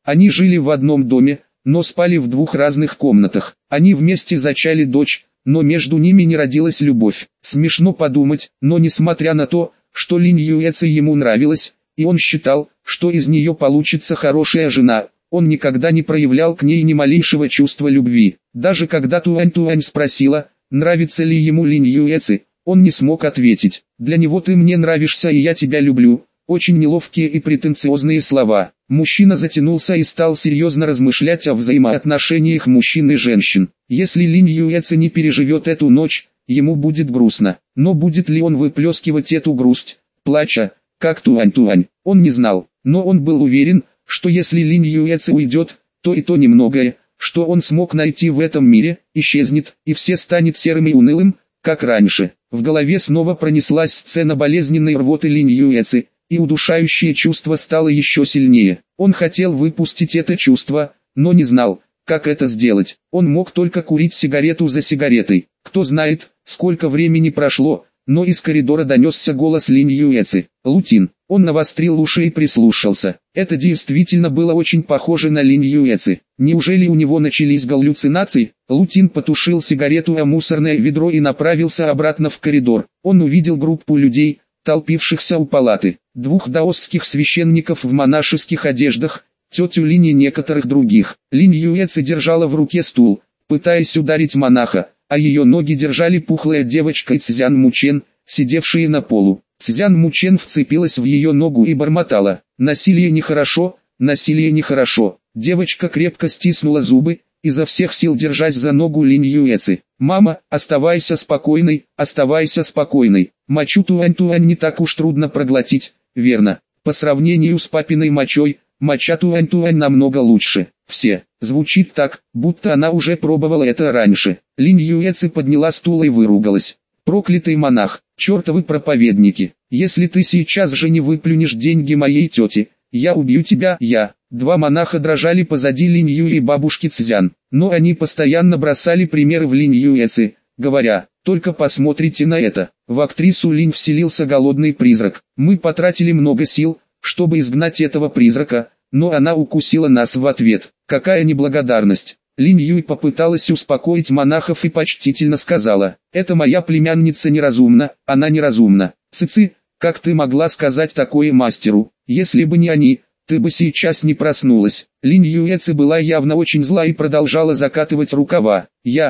Они жили в одном доме, но спали в двух разных комнатах. Они вместе зачали дочь, но между ними не родилась любовь. Смешно подумать, но несмотря на то, что Линь Юэци ему нравилась, и он считал, что из нее получится хорошая жена, он никогда не проявлял к ней ни малейшего чувства любви. Даже когда Туань спросила, нравится ли ему Линь Юэци, он не смог ответить. «Для него ты мне нравишься и я тебя люблю». Очень неловкие и претенциозные слова. Мужчина затянулся и стал серьезно размышлять о взаимоотношениях мужчин и женщин. Если Линь Юэци не переживет эту ночь, ему будет грустно. Но будет ли он выплескивать эту грусть, плача, как Туань? Он не знал, но он был уверен, что если Линь Юэци уйдет, то и то немногое, что он смог найти в этом мире, исчезнет, и все станет серым и унылым, как раньше. В голове снова пронеслась сцена болезненной рвоты Линь Юэци, и удушающее чувство стало еще сильнее. Он хотел выпустить это чувство, но не знал, как это сделать. Он мог только курить сигарету за сигаретой. Кто знает, сколько времени прошло, но из коридора донесся голос Линь Юэци. «Лутин». Он навострил уши и прислушался. Это действительно было очень похоже на Линь Юэци. Неужели у него начались галлюцинации? Лутин потушил сигарету о мусорное ведро и направился обратно в коридор. Он увидел группу людей, толпившихся у палаты. Двух даосских священников в монашеских одеждах, тетю Линь и некоторых других. Линь Юэци держала в руке стул, пытаясь ударить монаха, а ее ноги держали пухлая девочка и Цзян Мучен, сидевшие на полу. Цзян Мучен вцепилась в ее ногу и бормотала: «Насилие нехорошо, насилие нехорошо». Девочка крепко стиснула зубы, изо всех сил держась за ногу Линь Юэци. «Мама, оставайся спокойной, оставайся спокойной. Мочу Туань не так уж трудно проглотить, верно? По сравнению с папиной мочой, моча Туань намного лучше. Все». Звучит так, будто она уже пробовала это раньше. Линь Юэци подняла стул и выругалась. «Проклятый монах, чертовы проповедники, если ты сейчас же не выплюнешь деньги моей тете, я убью тебя». Два монаха дрожали позади Линь Юэ и бабушки Цзян, но они постоянно бросали примеры в Линь Юэци, говоря: «Только посмотрите на это». В актрису Линь вселился голодный призрак. «Мы потратили много сил, чтобы изгнать этого призрака, но она укусила нас в ответ. Какая неблагодарность». Линь Юй попыталась успокоить монахов и почтительно сказала: «Это моя племянница неразумна, она неразумна». «Цици, как ты могла сказать такое мастеру? Если бы не они, ты бы сейчас не проснулась». Линь Юэци была явно очень зла и продолжала закатывать рукава.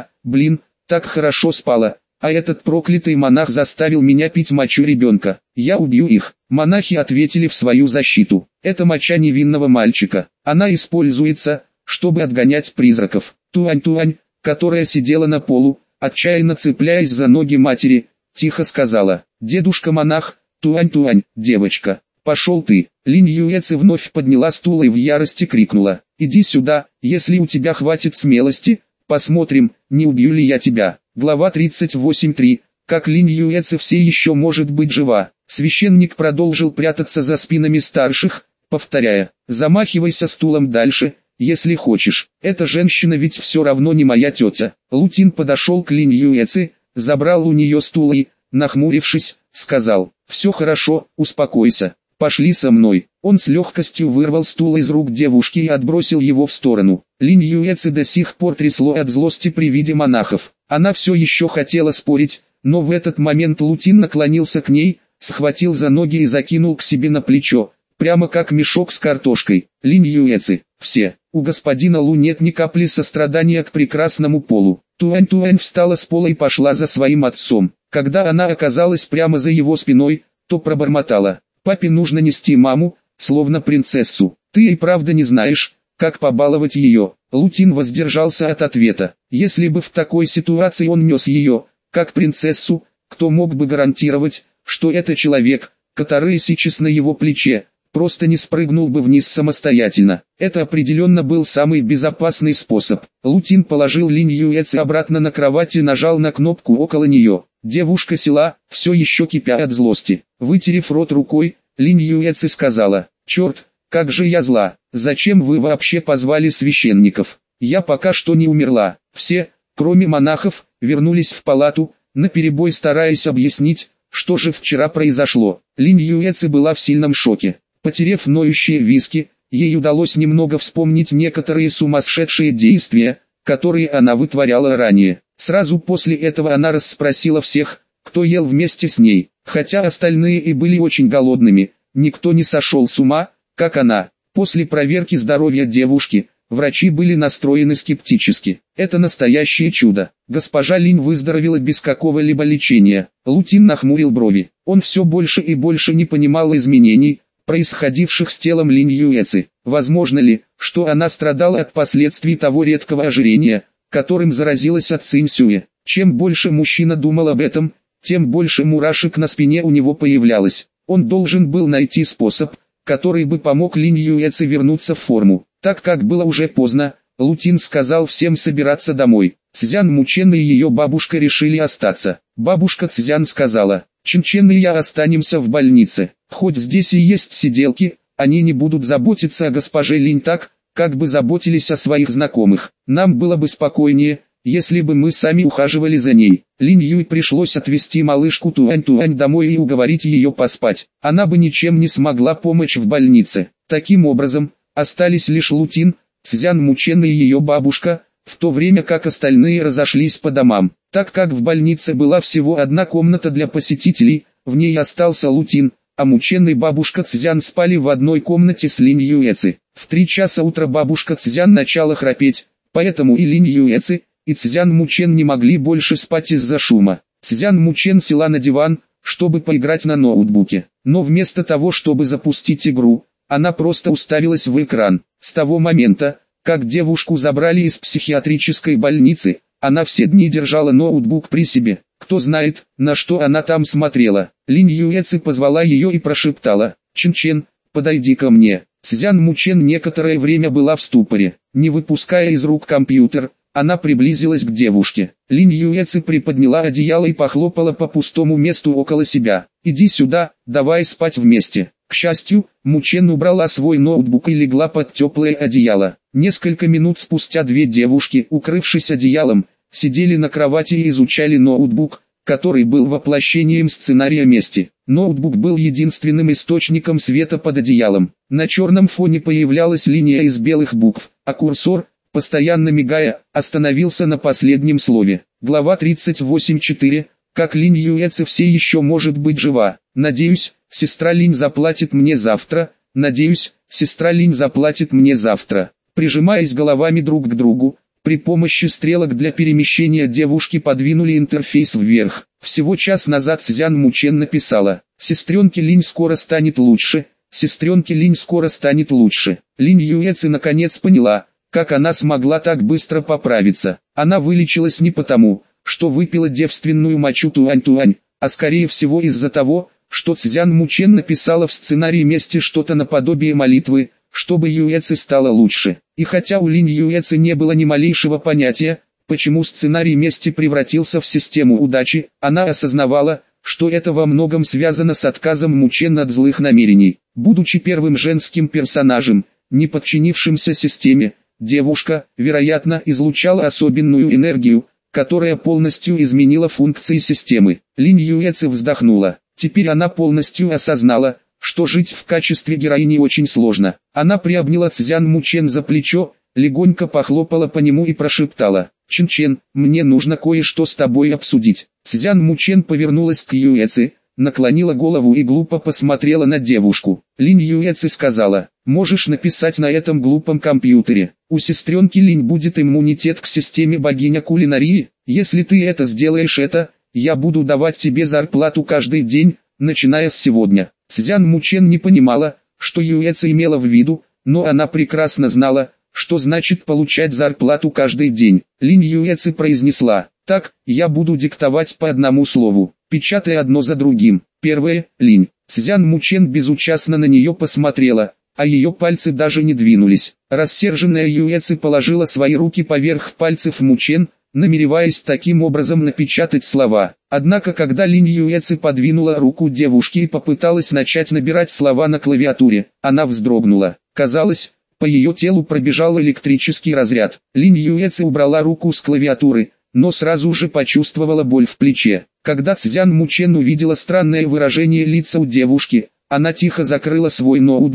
Так хорошо спала, а этот проклятый монах заставил меня пить мочу ребенка. Я убью их». Монахи ответили в свою защиту: «Это моча невинного мальчика, она используется, чтобы отгонять призраков». Туань, которая сидела на полу, отчаянно цепляясь за ноги матери, тихо сказала: «Дедушка-монах, Туань, девочка, пошел ты». Линь Юэци вновь подняла стул и в ярости крикнула: «Иди сюда, если у тебя хватит смелости, посмотрим, не убью ли я тебя». Глава 38.3. Как Линь Юэци все еще может быть жива. Священник продолжил прятаться за спинами старших, повторяя: «Замахивайся стулом дальше, если хочешь. Эта женщина ведь все равно не моя тетя». Лутин подошел к Линь Юэци, забрал у нее стул и, нахмурившись, сказал: «Все хорошо, успокойся. Пошли со мной». Он с легкостью вырвал стул из рук девушки и отбросил его в сторону. Линь Юэци до сих пор трясло от злости при виде монахов. Она все еще хотела спорить, но в этот момент Лутин наклонился к ней, схватил за ноги и закинул к себе на плечо, прямо как мешок с картошкой. «Линь Юэци, все, у господина Лу нет ни капли сострадания к прекрасному полу». Туань встала с пола и пошла за своим отцом. Когда она оказалась прямо за его спиной, то пробормотала: «Папе нужно нести маму, словно принцессу. Ты и правда не знаешь, как побаловать ее». Лутин воздержался от ответа. Если бы в такой ситуации он нес ее, как принцессу, кто мог бы гарантировать, что это человек, который сейчас на его плече, просто не спрыгнул бы вниз самостоятельно. Это определенно был самый безопасный способ. Лутин положил Линь Юэци обратно на кровать и нажал на кнопку около нее. Девушка села, все еще кипя от злости. Вытерев рот рукой, Линь Юэци сказала: «Черт, как же я зла! Зачем вы вообще позвали священников? Я пока что не умерла». Все, кроме монахов, вернулись в палату, наперебой стараясь объяснить, что же вчера произошло. Линь Юэци была в сильном шоке. Потерев ноющие виски, ей удалось немного вспомнить некоторые сумасшедшие действия, которые она вытворяла ранее. Сразу после этого она расспросила всех, кто ел вместе с ней, хотя остальные и были очень голодными, никто не сошел с ума, как она. После проверки здоровья девушки, врачи были настроены скептически. Это настоящее чудо. Госпожа Линь выздоровела без какого-либо лечения. Лутин нахмурил брови. Он все больше и больше не понимал изменений, происходивших с телом Линь Юэци. Возможно ли, что она страдала от последствий того редкого ожирения, которым заразилась от Цинь Сюэ? Чем больше мужчина думал об этом, тем больше мурашек на спине у него появлялось. Он должен был найти способ, который бы помог Линь Юэци вернуться в форму. Так как было уже поздно, Лутин сказал всем собираться домой. Цзян Мучен и ее бабушка решили остаться. Бабушка Цзян сказала: «Чинчен и я останемся в больнице. Хоть здесь и есть сиделки, они не будут заботиться о госпоже Линь так, как бы заботились о своих знакомых. Нам было бы спокойнее, если бы мы сами ухаживали за ней». Линь Юй пришлось отвезти малышку Туань-Туань домой и уговорить ее поспать. Она бы ничем не смогла помочь в больнице. Таким образом, остались лишь Лутин, Цзян Мучен и ее бабушка, в то время как остальные разошлись по домам. Так как в больнице была всего одна комната для посетителей, в ней остался Лутин, а Мучен и бабушка Цзян спали в одной комнате с Линь Юэци. В 3 часа утра бабушка Цзян начала храпеть, поэтому и Линь Юэци, и Цзян Мучен не могли больше спать из-за шума. Цзян Мучен села на диван, чтобы поиграть на ноутбуке, но вместо того, чтобы запустить игру, она просто уставилась в экран. С того момента, как девушку забрали из психиатрической больницы, она все дни держала ноутбук при себе. Кто знает, на что она там смотрела. Линь Юэци позвала ее и прошептала: «Чин-Чен, подойди ко мне». Цзян Мучен некоторое время была в ступоре. Не выпуская из рук компьютер, она приблизилась к девушке. Линь Юэци приподняла одеяло и похлопала по пустому месту около себя. «Иди сюда, давай спать вместе». К счастью, Мучен убрала свой ноутбук и легла под теплое одеяло. Несколько минут спустя 2 девушки, укрывшись одеялом, сидели на кровати и изучали ноутбук, который был воплощением сценария мести. Ноутбук был единственным источником света под одеялом. На черном фоне появлялась линия из белых букв, а курсор, постоянно мигая, остановился на последнем слове. Глава 38.4. Как Линь Юэци все еще может быть жива. Надеюсь, сестра Линь заплатит мне завтра. Надеюсь, сестра Линь заплатит мне завтра. Прижимаясь головами друг к другу, при помощи стрелок для перемещения девушки подвинули интерфейс вверх. Всего час назад Цзян Мучен написала: «Сестренке Линь скоро станет лучше, сестренке Линь скоро станет лучше». Линь Юэци наконец поняла, как она смогла так быстро поправиться. Она вылечилась не потому, что выпила девственную мочу Туань-Туань, а скорее всего из-за того, что Цзян Мучен написала в сценарии мести что-то наподобие молитвы, чтобы Юэци стало лучше. И хотя у Линь Юэци не было ни малейшего понятия, почему сценарий мести превратился в систему удачи, она осознавала, что это во многом связано с отказом Мучен от злых намерений. Будучи первым женским персонажем, не подчинившимся системе, девушка, вероятно, излучала особенную энергию, которая полностью изменила функции системы. Линь Юэци вздохнула. Теперь она полностью осознала, что жить в качестве героини очень сложно. Она приобняла Цзян Мучен за плечо, легонько похлопала по нему и прошептала: «Чин-Чен, мне нужно кое-что с тобой обсудить». Цзян Мучен повернулась к Юэци, наклонила голову и глупо посмотрела на девушку. Линь Юэци сказала: «Можешь написать на этом глупом компьютере. У сестренки Линь будет иммунитет к системе богиня кулинарии. Если ты сделаешь это, я буду давать тебе зарплату каждый день, начиная с сегодня». Цзян Мучен не понимала, что Юэци имела в виду, но она прекрасно знала, что значит получать зарплату каждый день. Линь Юэци произнесла: «Так, я буду диктовать по одному слову, печатая одно за другим». Первое – Линь. Цзян Мучен безучастно на нее посмотрела, а ее пальцы даже не двинулись. Рассерженная Юэци положила свои руки поверх пальцев Мучен, намереваясь таким образом напечатать слова. Однако когда Линь Юэци подвинула руку девушки и попыталась начать набирать слова на клавиатуре, она вздрогнула. Казалось, по ее телу пробежал электрический разряд. Линь Юэци убрала руку с клавиатуры, но сразу же почувствовала боль в плече. Когда Цзян Мучен увидела странное выражение лица у девушки, она тихо закрыла свой ноутбук,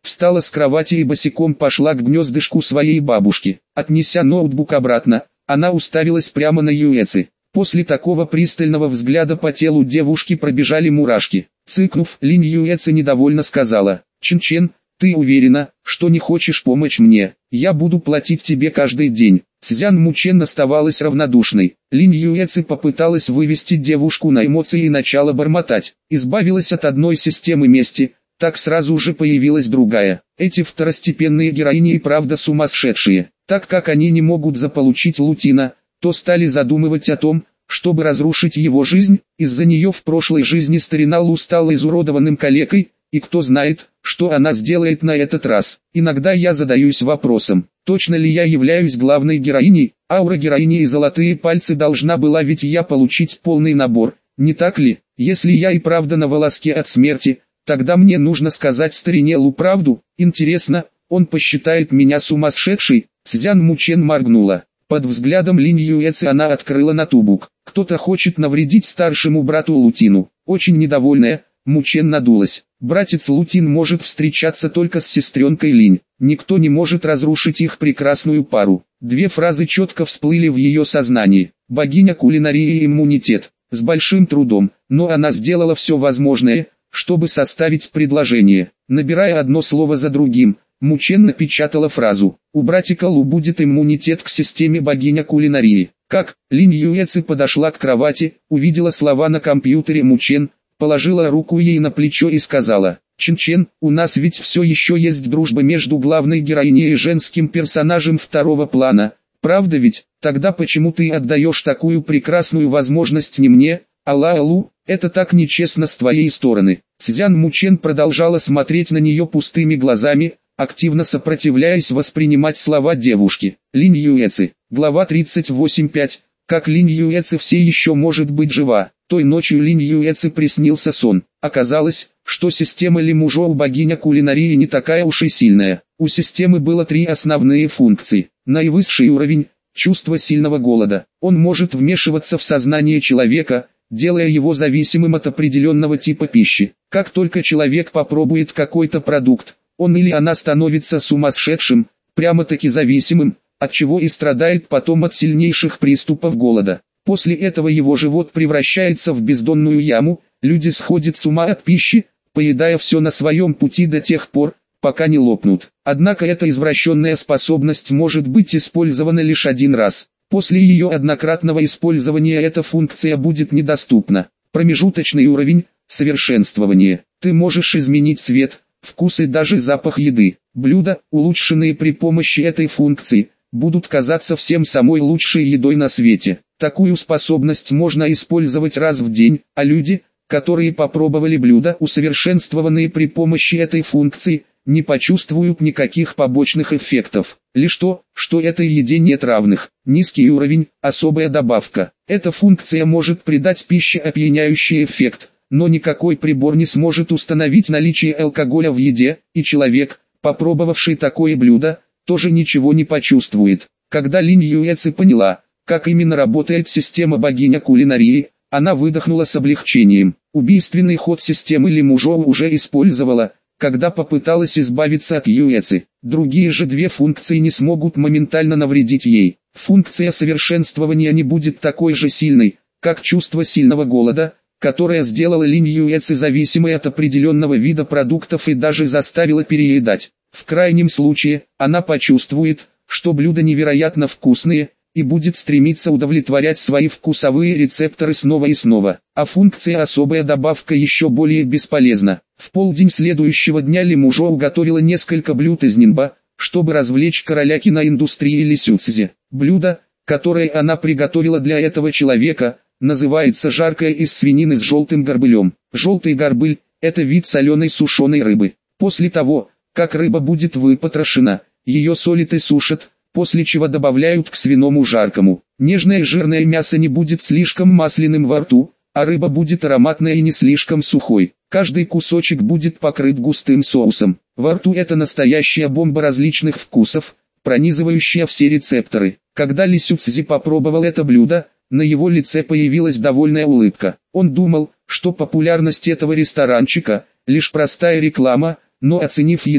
встала с кровати и босиком пошла к гнездышку своей бабушки. Отнеся ноутбук обратно, она уставилась прямо на Юэци. После такого пристального взгляда по телу девушки пробежали мурашки. Цыкнув, Линь Юэци недовольно сказала: «Чин-Чен, ты уверена, что не хочешь помочь мне? Я буду платить тебе каждый день». Цзян Мучен оставалась равнодушной. Линь Юэци попыталась вывести девушку на эмоции и начала бормотать. Избавилась от одной системы мести, так сразу же появилась другая. Эти второстепенные героини и правда сумасшедшие. Так как они не могут заполучить Лутина, то стали задумывать о том, чтобы разрушить его жизнь. Из-за нее в прошлой жизни старина Лу стала изуродованным калекой, и кто знает, что она сделает на этот раз. Иногда я задаюсь вопросом, точно ли я являюсь главной героиней. Аура героини и золотые пальцы должна была ведь я получить полный набор, не так ли? Если я и правда на волоске от смерти, тогда мне нужно сказать старине Лу правду. Интересно, он посчитает меня сумасшедшей? Цзян Мучен моргнула. Под взглядом Линь Юэци она открыла ноутбук. Кто-то хочет навредить старшему брату Лутину. Очень недовольная, Мучен надулась. Братец Лутин может встречаться только с сестренкой Линь. Никто не может разрушить их прекрасную пару. Две фразы четко всплыли в ее сознании. Богиня кулинарии и иммунитет. С большим трудом, но она сделала все возможное, чтобы составить предложение. Набирая одно слово за другим, Мучен напечатала фразу: «У братика Лу будет иммунитет к системе богиня кулинарии». Как? Линь Юэци подошла к кровати, увидела слова на компьютере Мучен, положила руку ей на плечо и сказала: «Чин-Чен, у нас ведь все еще есть дружба между главной героиней и женским персонажем второго плана, правда ведь? Тогда почему ты отдаешь такую прекрасную возможность не мне, а Лу? Это так нечестно с твоей стороны». Цзян Мучен продолжала смотреть на нее пустыми глазами, активно сопротивляясь воспринимать слова девушки. Линь Юэци. Глава 38.5. Как Линь Юэци все еще может быть жива? Той ночью Линь Юэци приснился сон. Оказалось, что система Лимужоу богиня кулинарии не такая уж и сильная. У системы было три основные функции. Наивысший уровень – чувство сильного голода. Он может вмешиваться в сознание человека, делая его зависимым от определенного типа пищи. Как только человек попробует какой-то продукт, он или она становится сумасшедшим, прямо-таки зависимым, от чего и страдает потом от сильнейших приступов голода. После этого его живот превращается в бездонную яму, люди сходят с ума от пищи, поедая все на своем пути до тех пор, пока не лопнут. Однако эта извращенная способность может быть использована лишь один раз. После ее однократного использования эта функция будет недоступна. Промежуточный уровень – совершенствование. Ты можешь изменить цвет, вкус и даже запах еды. Блюда, улучшенные при помощи этой функции, будут казаться всем самой лучшей едой на свете. Такую способность можно использовать раз в день, а люди, которые попробовали блюда, усовершенствованные при помощи этой функции, не почувствуют никаких побочных эффектов. Лишь то, что этой еде нет равных. Низкий уровень, особая добавка. Эта функция может придать пище опьяняющий эффект, но никакой прибор не сможет установить наличие алкоголя в еде, и человек, попробовавший такое блюдо, тоже ничего не почувствует. Когда Линь Юэци поняла, как именно работает система богиня кулинарии, она выдохнула с облегчением. Убийственный ход системы Лимужоу уже использовала, когда попыталась избавиться от Юэци. Другие же две функции не смогут моментально навредить ей. Функция совершенствования не будет такой же сильной, как чувство сильного голода, которая сделала Линь Юэци зависимой от определенного вида продуктов и даже заставила переедать. В крайнем случае, она почувствует, что блюда невероятно вкусные, и будет стремиться удовлетворять свои вкусовые рецепторы снова и снова. А функция особая добавка еще более бесполезна. В полдень следующего дня Лимужоу готовила несколько блюд из нинба, чтобы развлечь короля киноиндустрии Лисюцзи. Блюдо, которое она приготовила для этого человека, называется жаркое из свинины с желтым горбылем. Желтый горбыль – это вид соленой сушеной рыбы. После того, как рыба будет выпотрошена, ее солят и сушат, после чего добавляют к свиному жаркому. Нежное жирное мясо не будет слишком масляным во рту, а рыба будет ароматной и не слишком сухой. Каждый кусочек будет покрыт густым соусом. Во рту это настоящая бомба различных вкусов, пронизывающая все рецепторы. Когда Лисюцзи попробовал это блюдо, на его лице появилась довольная улыбка. Он думал, что популярность этого ресторанчика – лишь простая реклама, но оценив еду,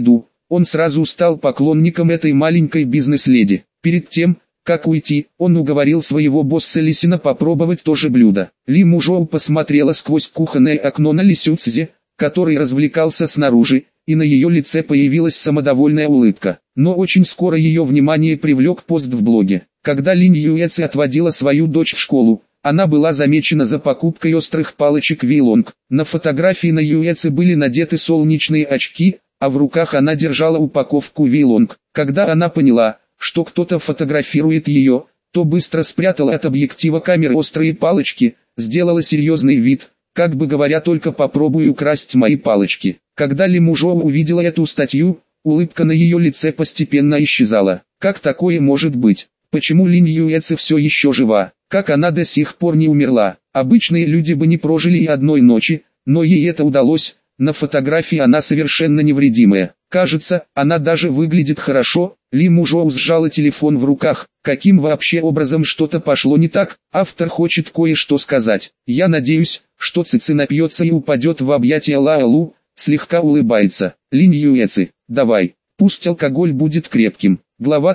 он сразу стал поклонником этой маленькой бизнес-леди. Перед тем, как уйти, он уговорил своего босса Лисина попробовать то же блюдо. Ли Мужоу посмотрела сквозь кухонное окно на Ли Сюцзи, который развлекался снаружи, и на ее лице появилась самодовольная улыбка. Но очень скоро ее внимание привлек пост в блоге. Когда Линь Юэци отводила свою дочь в школу, она была замечена за покупкой острых палочек Вейлонг. На фотографии на Юэци были надеты солнечные очки, а в руках она держала упаковку Вейлонг. Когда она поняла, что кто-то фотографирует ее, то быстро спрятала от объектива камеры острые палочки, сделала серьезный вид, как бы говоря, только попробуй украсть мои палочки. Когда Ли Мужоу увидела эту статью, улыбка на ее лице постепенно исчезала. Как такое может быть? Почему Линь Юэци все еще жива? Как она до сих пор не умерла? Обычные люди бы не прожили и одной ночи, но ей это удалось. На фотографии она совершенно невредимая. Кажется, она даже выглядит хорошо. Ли Мужоу сжала телефон в руках. Каким вообще образом что-то пошло не так? Автор хочет кое-что сказать. Я надеюсь, что Цици напьется и упадет в объятия Лаолу. Слегка улыбается. Линь Юэци, давай, пусть алкоголь будет крепким. Глава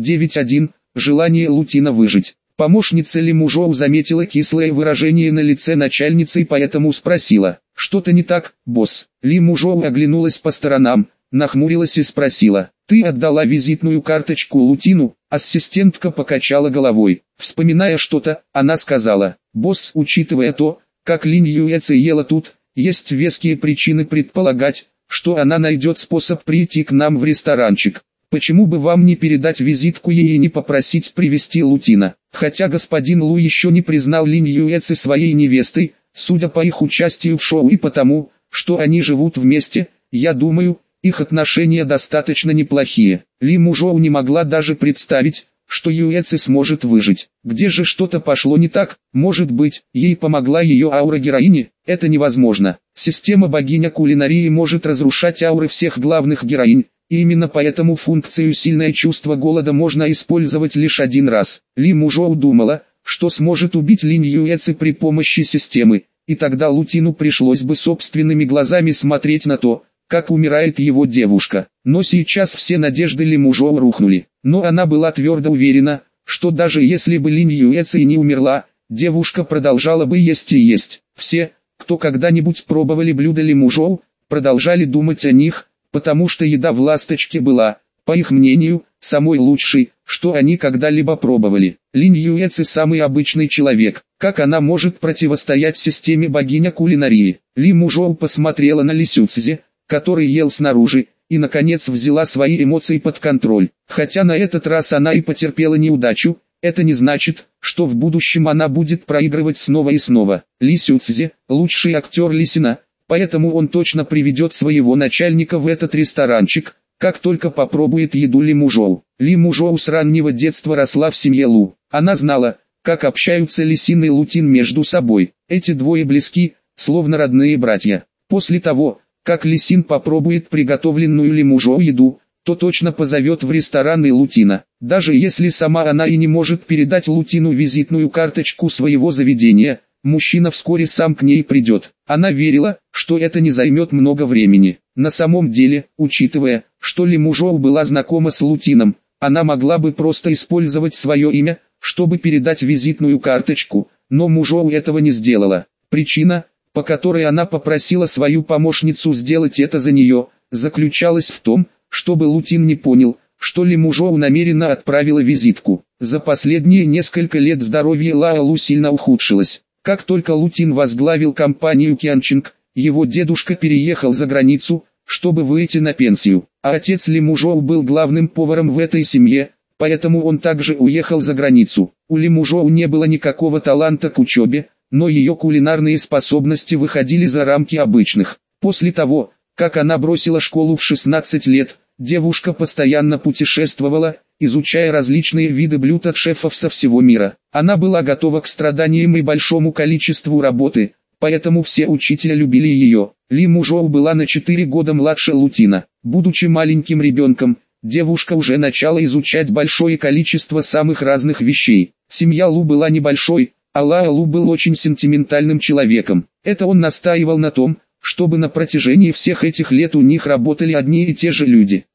39.1. Желание Лутина выжить. Помощница Ли Мужоу заметила кислое выражение на лице начальницы и поэтому спросила: «Что-то не так, босс?» Ли Мужоу оглянулась по сторонам, нахмурилась и спросила: «Ты отдала визитную карточку Лутину?» Ассистентка покачала головой. Вспоминая что-то, она сказала: «Босс, учитывая то, как Линь Юэци ела тут, есть веские причины предполагать, что она найдет способ прийти к нам в ресторанчик. Почему бы вам не передать визитку ей и не попросить привезти Лутина?» Хотя господин Лу еще не признал Линь Юэци своей невестой, судя по их участию в шоу и потому, что они живут вместе, я думаю, их отношения достаточно неплохие. Ли Мужоу не могла даже представить, что Юэци сможет выжить. Где же что-то пошло не так? Может быть, ей помогла ее аура героини? Это невозможно. Система богиня кулинарии может разрушать ауры всех главных героинь. И именно поэтому функцию «сильное чувство голода» можно использовать лишь один раз. Ли Мужоу думала, что сможет убить Линь Юэци при помощи системы, и тогда Лутину пришлось бы собственными глазами смотреть на то, как умирает его девушка. Но сейчас все надежды Ли Мужоу рухнули. Но она была твердо уверена, что даже если бы Линь Юэци не умерла, девушка продолжала бы есть и есть. Все, кто когда-нибудь пробовали блюда Ли Мужоу, продолжали думать о них, потому что еда в «Ласточке» была, по их мнению, самой лучшей, что они когда-либо пробовали. Линь Юэци самый обычный человек, как она может противостоять системе богиня кулинарии? Ли Мужоу посмотрела на Ли Сюцзи, который ел снаружи, и наконец взяла свои эмоции под контроль. Хотя на этот раз она и потерпела неудачу, это не значит, что в будущем она будет проигрывать снова и снова. Ли Сюцзи – лучший актер Лисина. Поэтому он точно приведет своего начальника в этот ресторанчик, как только попробует еду Ли Мужоу. Ли Мужоу с раннего детства росла в семье Лу. Она знала, как общаются Лисин и Лутин между собой. Эти двое близки, словно родные братья. После того, как Лисин попробует приготовленную Ли Мужоу еду, то точно позовет в ресторан и Лутина. Даже если сама она и не может передать Лутину визитную карточку своего заведения, мужчина вскоре сам к ней придет. Она верила, что это не займет много времени. На самом деле, учитывая, что Ли Мужоу была знакома с Лутином, она могла бы просто использовать свое имя, чтобы передать визитную карточку, но Мужоу этого не сделала. Причина, по которой она попросила свою помощницу сделать это за нее, заключалась в том, чтобы Лутин не понял, что Ли Мужоу намеренно отправила визитку. За последние несколько лет здоровье Лаолу сильно ухудшилось. Как только Лутин возглавил компанию Кянчинг, его дедушка переехал за границу, чтобы выйти на пенсию. А отец Ли Мужоу был главным поваром в этой семье, поэтому он также уехал за границу. У Ли Мужоу не было никакого таланта к учебе, но ее кулинарные способности выходили за рамки обычных. После того, как она бросила школу в 16 лет, девушка постоянно путешествовала, изучая различные виды блюд от шефов со всего мира. Она была готова к страданиям и большому количеству работы, поэтому все учителя любили ее. Ли Мужоу была на 4 года младше Лутина. Будучи маленьким ребенком, девушка уже начала изучать большое количество самых разных вещей. Семья Лу была небольшой, а Лаолу был очень сентиментальным человеком. Это он настаивал на том, чтобы на протяжении всех этих лет у них работали одни и те же люди.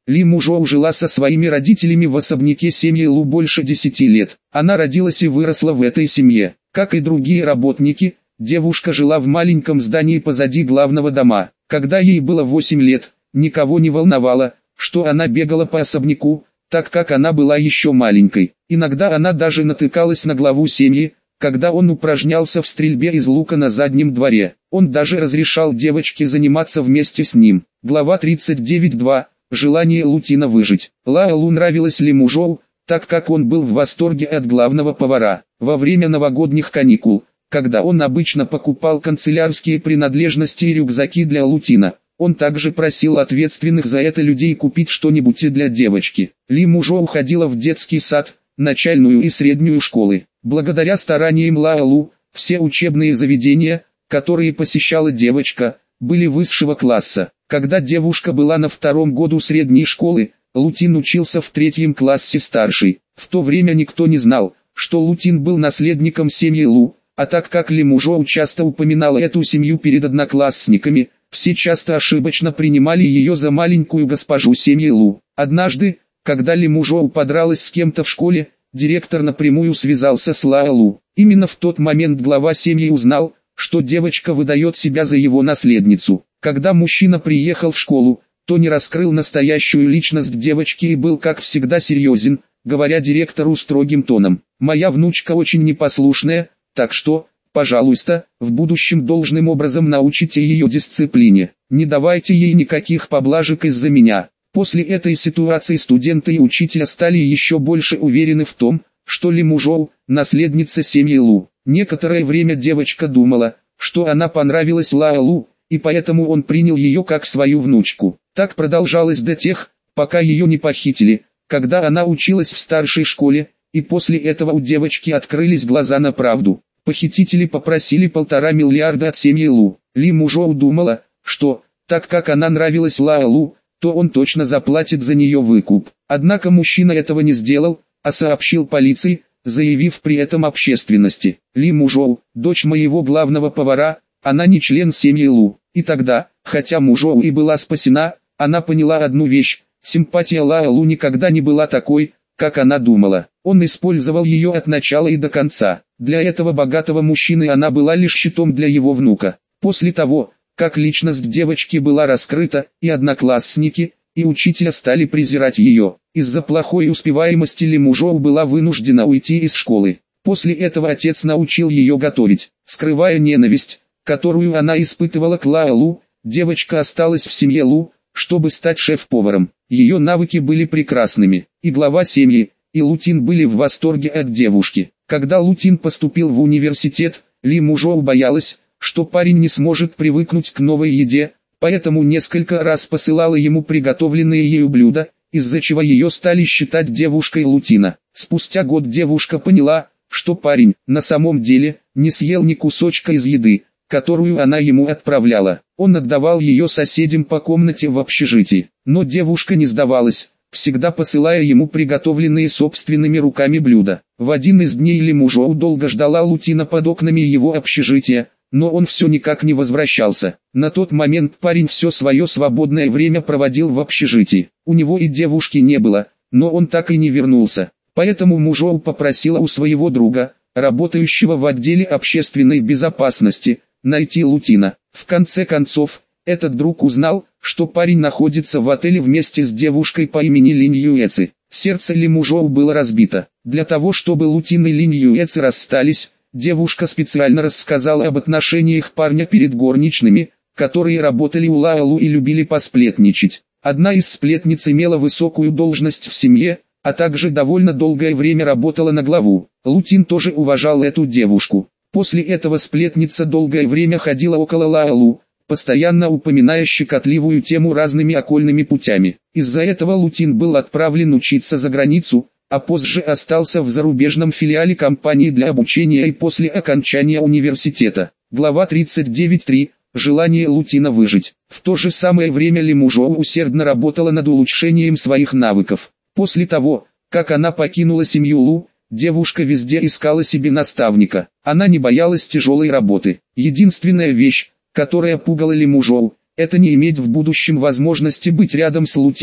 Ли Мужоу жила со своими родителями в особняке семьи Лу больше 10 лет. Она родилась и выросла в этой семье. Как и другие работники, девушка жила в маленьком здании позади главного дома. Когда ей было 8 лет, никого не волновало, что она бегала по особняку, так как она была еще маленькой. Иногда она даже натыкалась на главу семьи, когда он упражнялся в стрельбе из лука на заднем дворе. Он даже разрешал девочке заниматься вместе с ним. Глава 39.2. Желание Лутина выжить. Лао Лу нравилось Ли Мужоу, так как он был в восторге от главного повара. Во время новогодних каникул, когда он обычно покупал канцелярские принадлежности и рюкзаки для Лутина, он также просил ответственных за это людей купить что-нибудь и для девочки. Ли Мужоу ходила в детский сад, начальную и среднюю школы. Благодаря стараниям Лао Лу, все учебные заведения, которые посещала девочка, были высшего класса. Когда девушка была на 2-м году средней школы, Лутин учился в 3-м классе старшей. В то время никто не знал, что Лутин был наследником семьи Лу, а так как Ли Мужоу часто упоминала эту семью перед одноклассниками, все часто ошибочно принимали ее за маленькую госпожу семьи Лу. Однажды, когда Ли Мужоу подралась с кем-то в школе, директор напрямую связался с Лао Лу. Именно в тот момент глава семьи узнал, что девочка выдает себя за его наследницу. Когда мужчина приехал в школу, то не раскрыл настоящую личность девочки и был как всегда серьезен, говоря директору строгим тоном: «Моя внучка очень непослушная, так что, пожалуйста, в будущем должным образом научите ее дисциплине, не давайте ей никаких поблажек из-за меня». После этой ситуации студенты и учителя стали еще больше уверены в том, что Ли Мужоу – наследница семьи Лу. Некоторое время девочка думала, что она понравилась Лао Лу, и поэтому он принял ее как свою внучку. Так продолжалось до тех, пока ее не похитили, когда она училась в старшей школе, и после этого у девочки открылись глаза на правду. Похитители попросили 1,5 миллиарда от семьи Лу. Ли Мужоу думала, что, так как она нравилась Лао Лу, то он точно заплатит за нее выкуп. Однако мужчина этого не сделал, а сообщил полиции, заявив при этом общественности: «Ли Мужоу, дочь моего главного повара, она не член семьи Лу». И тогда, хотя Мужоу и была спасена, она поняла одну вещь: симпатия Лао Лу никогда не была такой, как она думала. Он использовал ее от начала и до конца. Для этого богатого мужчины она была лишь щитом для его внука. После того, как личность девочки была раскрыта, и одноклассники, и учителя стали презирать ее. Из-за плохой успеваемости Ли Мужоу была вынуждена уйти из школы. После этого отец научил ее готовить. Скрывая ненависть, которую она испытывала к Лао Лу, девочка осталась в семье Лу, чтобы стать шеф-поваром. Ее навыки были прекрасными, и глава семьи, и Лутин были в восторге от девушки. Когда Лутин поступил в университет, Ли Мужоу боялась, что парень не сможет привыкнуть к новой еде, поэтому несколько раз посылала ему приготовленные ею блюда, из-за чего ее стали считать девушкой Лутина. Спустя год девушка поняла, что парень, на самом деле, не съел ни кусочка из еды, которую она ему отправляла. Он отдавал ее соседям по комнате в общежитии. Но девушка не сдавалась, всегда посылая ему приготовленные собственными руками блюда. В один из дней Ли Мужоу долго ждала Лутина под окнами его общежития, но он все никак не возвращался. На тот момент парень все свое свободное время проводил в общежитии. У него и девушки не было, но он так и не вернулся. Поэтому Мужоу попросила у своего друга, работающего в отделе общественной безопасности, найти Лутина. В конце концов, этот друг узнал, что парень находится в отеле вместе с девушкой по имени Линь Юэци. Сердце Ли Мужоу было разбито. Для того, чтобы Лутин и Линь Юэци расстались, девушка специально рассказала об отношениях парня перед горничными, которые работали у Лао Лу и любили посплетничать. Одна из сплетниц имела высокую должность в семье, а также довольно долгое время работала на главу. Лутин тоже уважал эту девушку. После этого сплетница долгое время ходила около Лао Лу, постоянно упоминая щекотливую тему разными окольными путями. Из-за этого Лутин был отправлен учиться за границу, а позже остался в зарубежном филиале компании для обучения и после окончания университета. Глава 39.3. Желание Лутина выжить. В то же самое время Ли Мужоу усердно работала над улучшением своих навыков. После того, как она покинула семью Лу, девушка везде искала себе наставника. Она не боялась тяжелой работы. Единственная вещь, которая пугала Ли Мужоу, это не иметь в будущем возможности быть рядом с Лутином.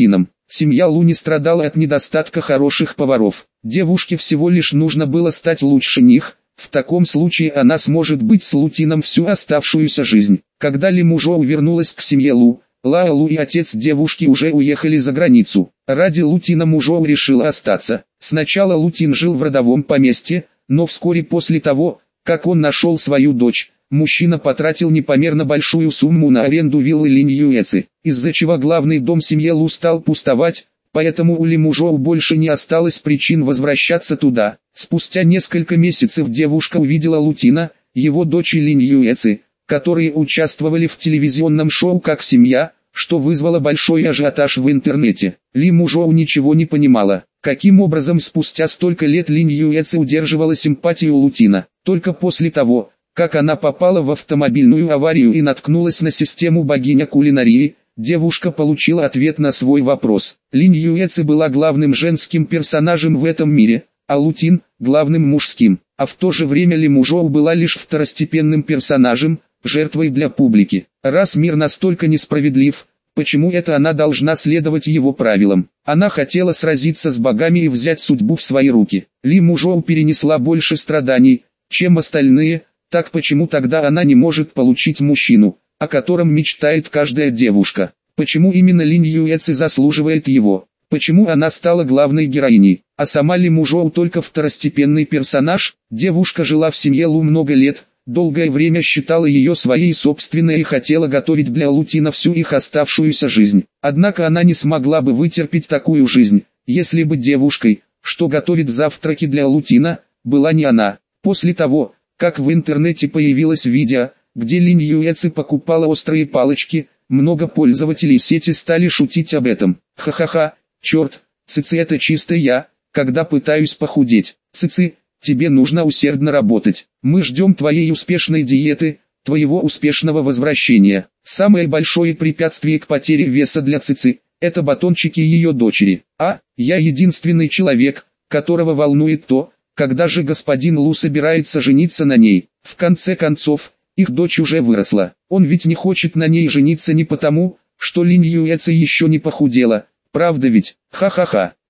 Семья Лу не страдала от недостатка хороших поваров. Девушке всего лишь нужно было стать лучше них, в таком случае она сможет быть с Лутином всю оставшуюся жизнь. Когда Ли Мужоу вернулась к семье Лу, Лао Лу и отец девушки уже уехали за границу. Ради Лутина Мужоу решила остаться. Сначала Лутин жил в родовом поместье, но вскоре после того, как он нашел свою дочь, мужчина потратил непомерно большую сумму на аренду виллы Линь Юэци, из-за чего главный дом семьи Лу стал пустовать, поэтому у Ли Мужоу больше не осталось причин возвращаться туда. Спустя несколько месяцев девушка увидела Лутина, его дочь Линь Юэци, которые участвовали в телевизионном шоу как семья, что вызвало большой ажиотаж в интернете. Ли Мужоу ничего не понимала, каким образом спустя столько лет Линь Юэци удерживала симпатию Лутина. Только после того, как она попала в автомобильную аварию и наткнулась на систему богиня кулинарии, девушка получила ответ на свой вопрос. Линь Юэци была главным женским персонажем в этом мире, а Лутин – главным мужским. А в то же время Ли Мужоу была лишь второстепенным персонажем, жертвой для публики. Раз мир настолько несправедлив, почему это она должна следовать его правилам? Она хотела сразиться с богами и взять судьбу в свои руки. Ли Мужоу перенесла больше страданий, чем остальные, так почему тогда она не может получить мужчину, о котором мечтает каждая девушка? Почему именно Линь Юэци заслуживает его? Почему она стала главной героиней, а сама Ли Мужоу только второстепенный персонаж? Девушка жила в семье Лу много лет, долгое время считала ее своей собственной и хотела готовить для Лутина всю их оставшуюся жизнь. Однако она не смогла бы вытерпеть такую жизнь, если бы девушкой, что готовит завтраки для Лутина, была не она. После того, как в интернете появилось видео, где Линь Юэци покупала острые палочки, много пользователей сети стали шутить об этом. Ха-ха-ха, черт, Цици, это чисто я, когда пытаюсь похудеть. Цици, тебе нужно усердно работать. Мы ждем твоей успешной диеты, твоего успешного возвращения. Самое большое препятствие к потере веса для Цици – это батончики ее дочери. А, я единственный человек, которого волнует то, когда же господин Лу собирается жениться на ней. В конце концов, их дочь уже выросла. Он ведь не хочет на ней жениться не потому, что Линь Юэци еще не похудела. Правда ведь? Ха-ха-ха.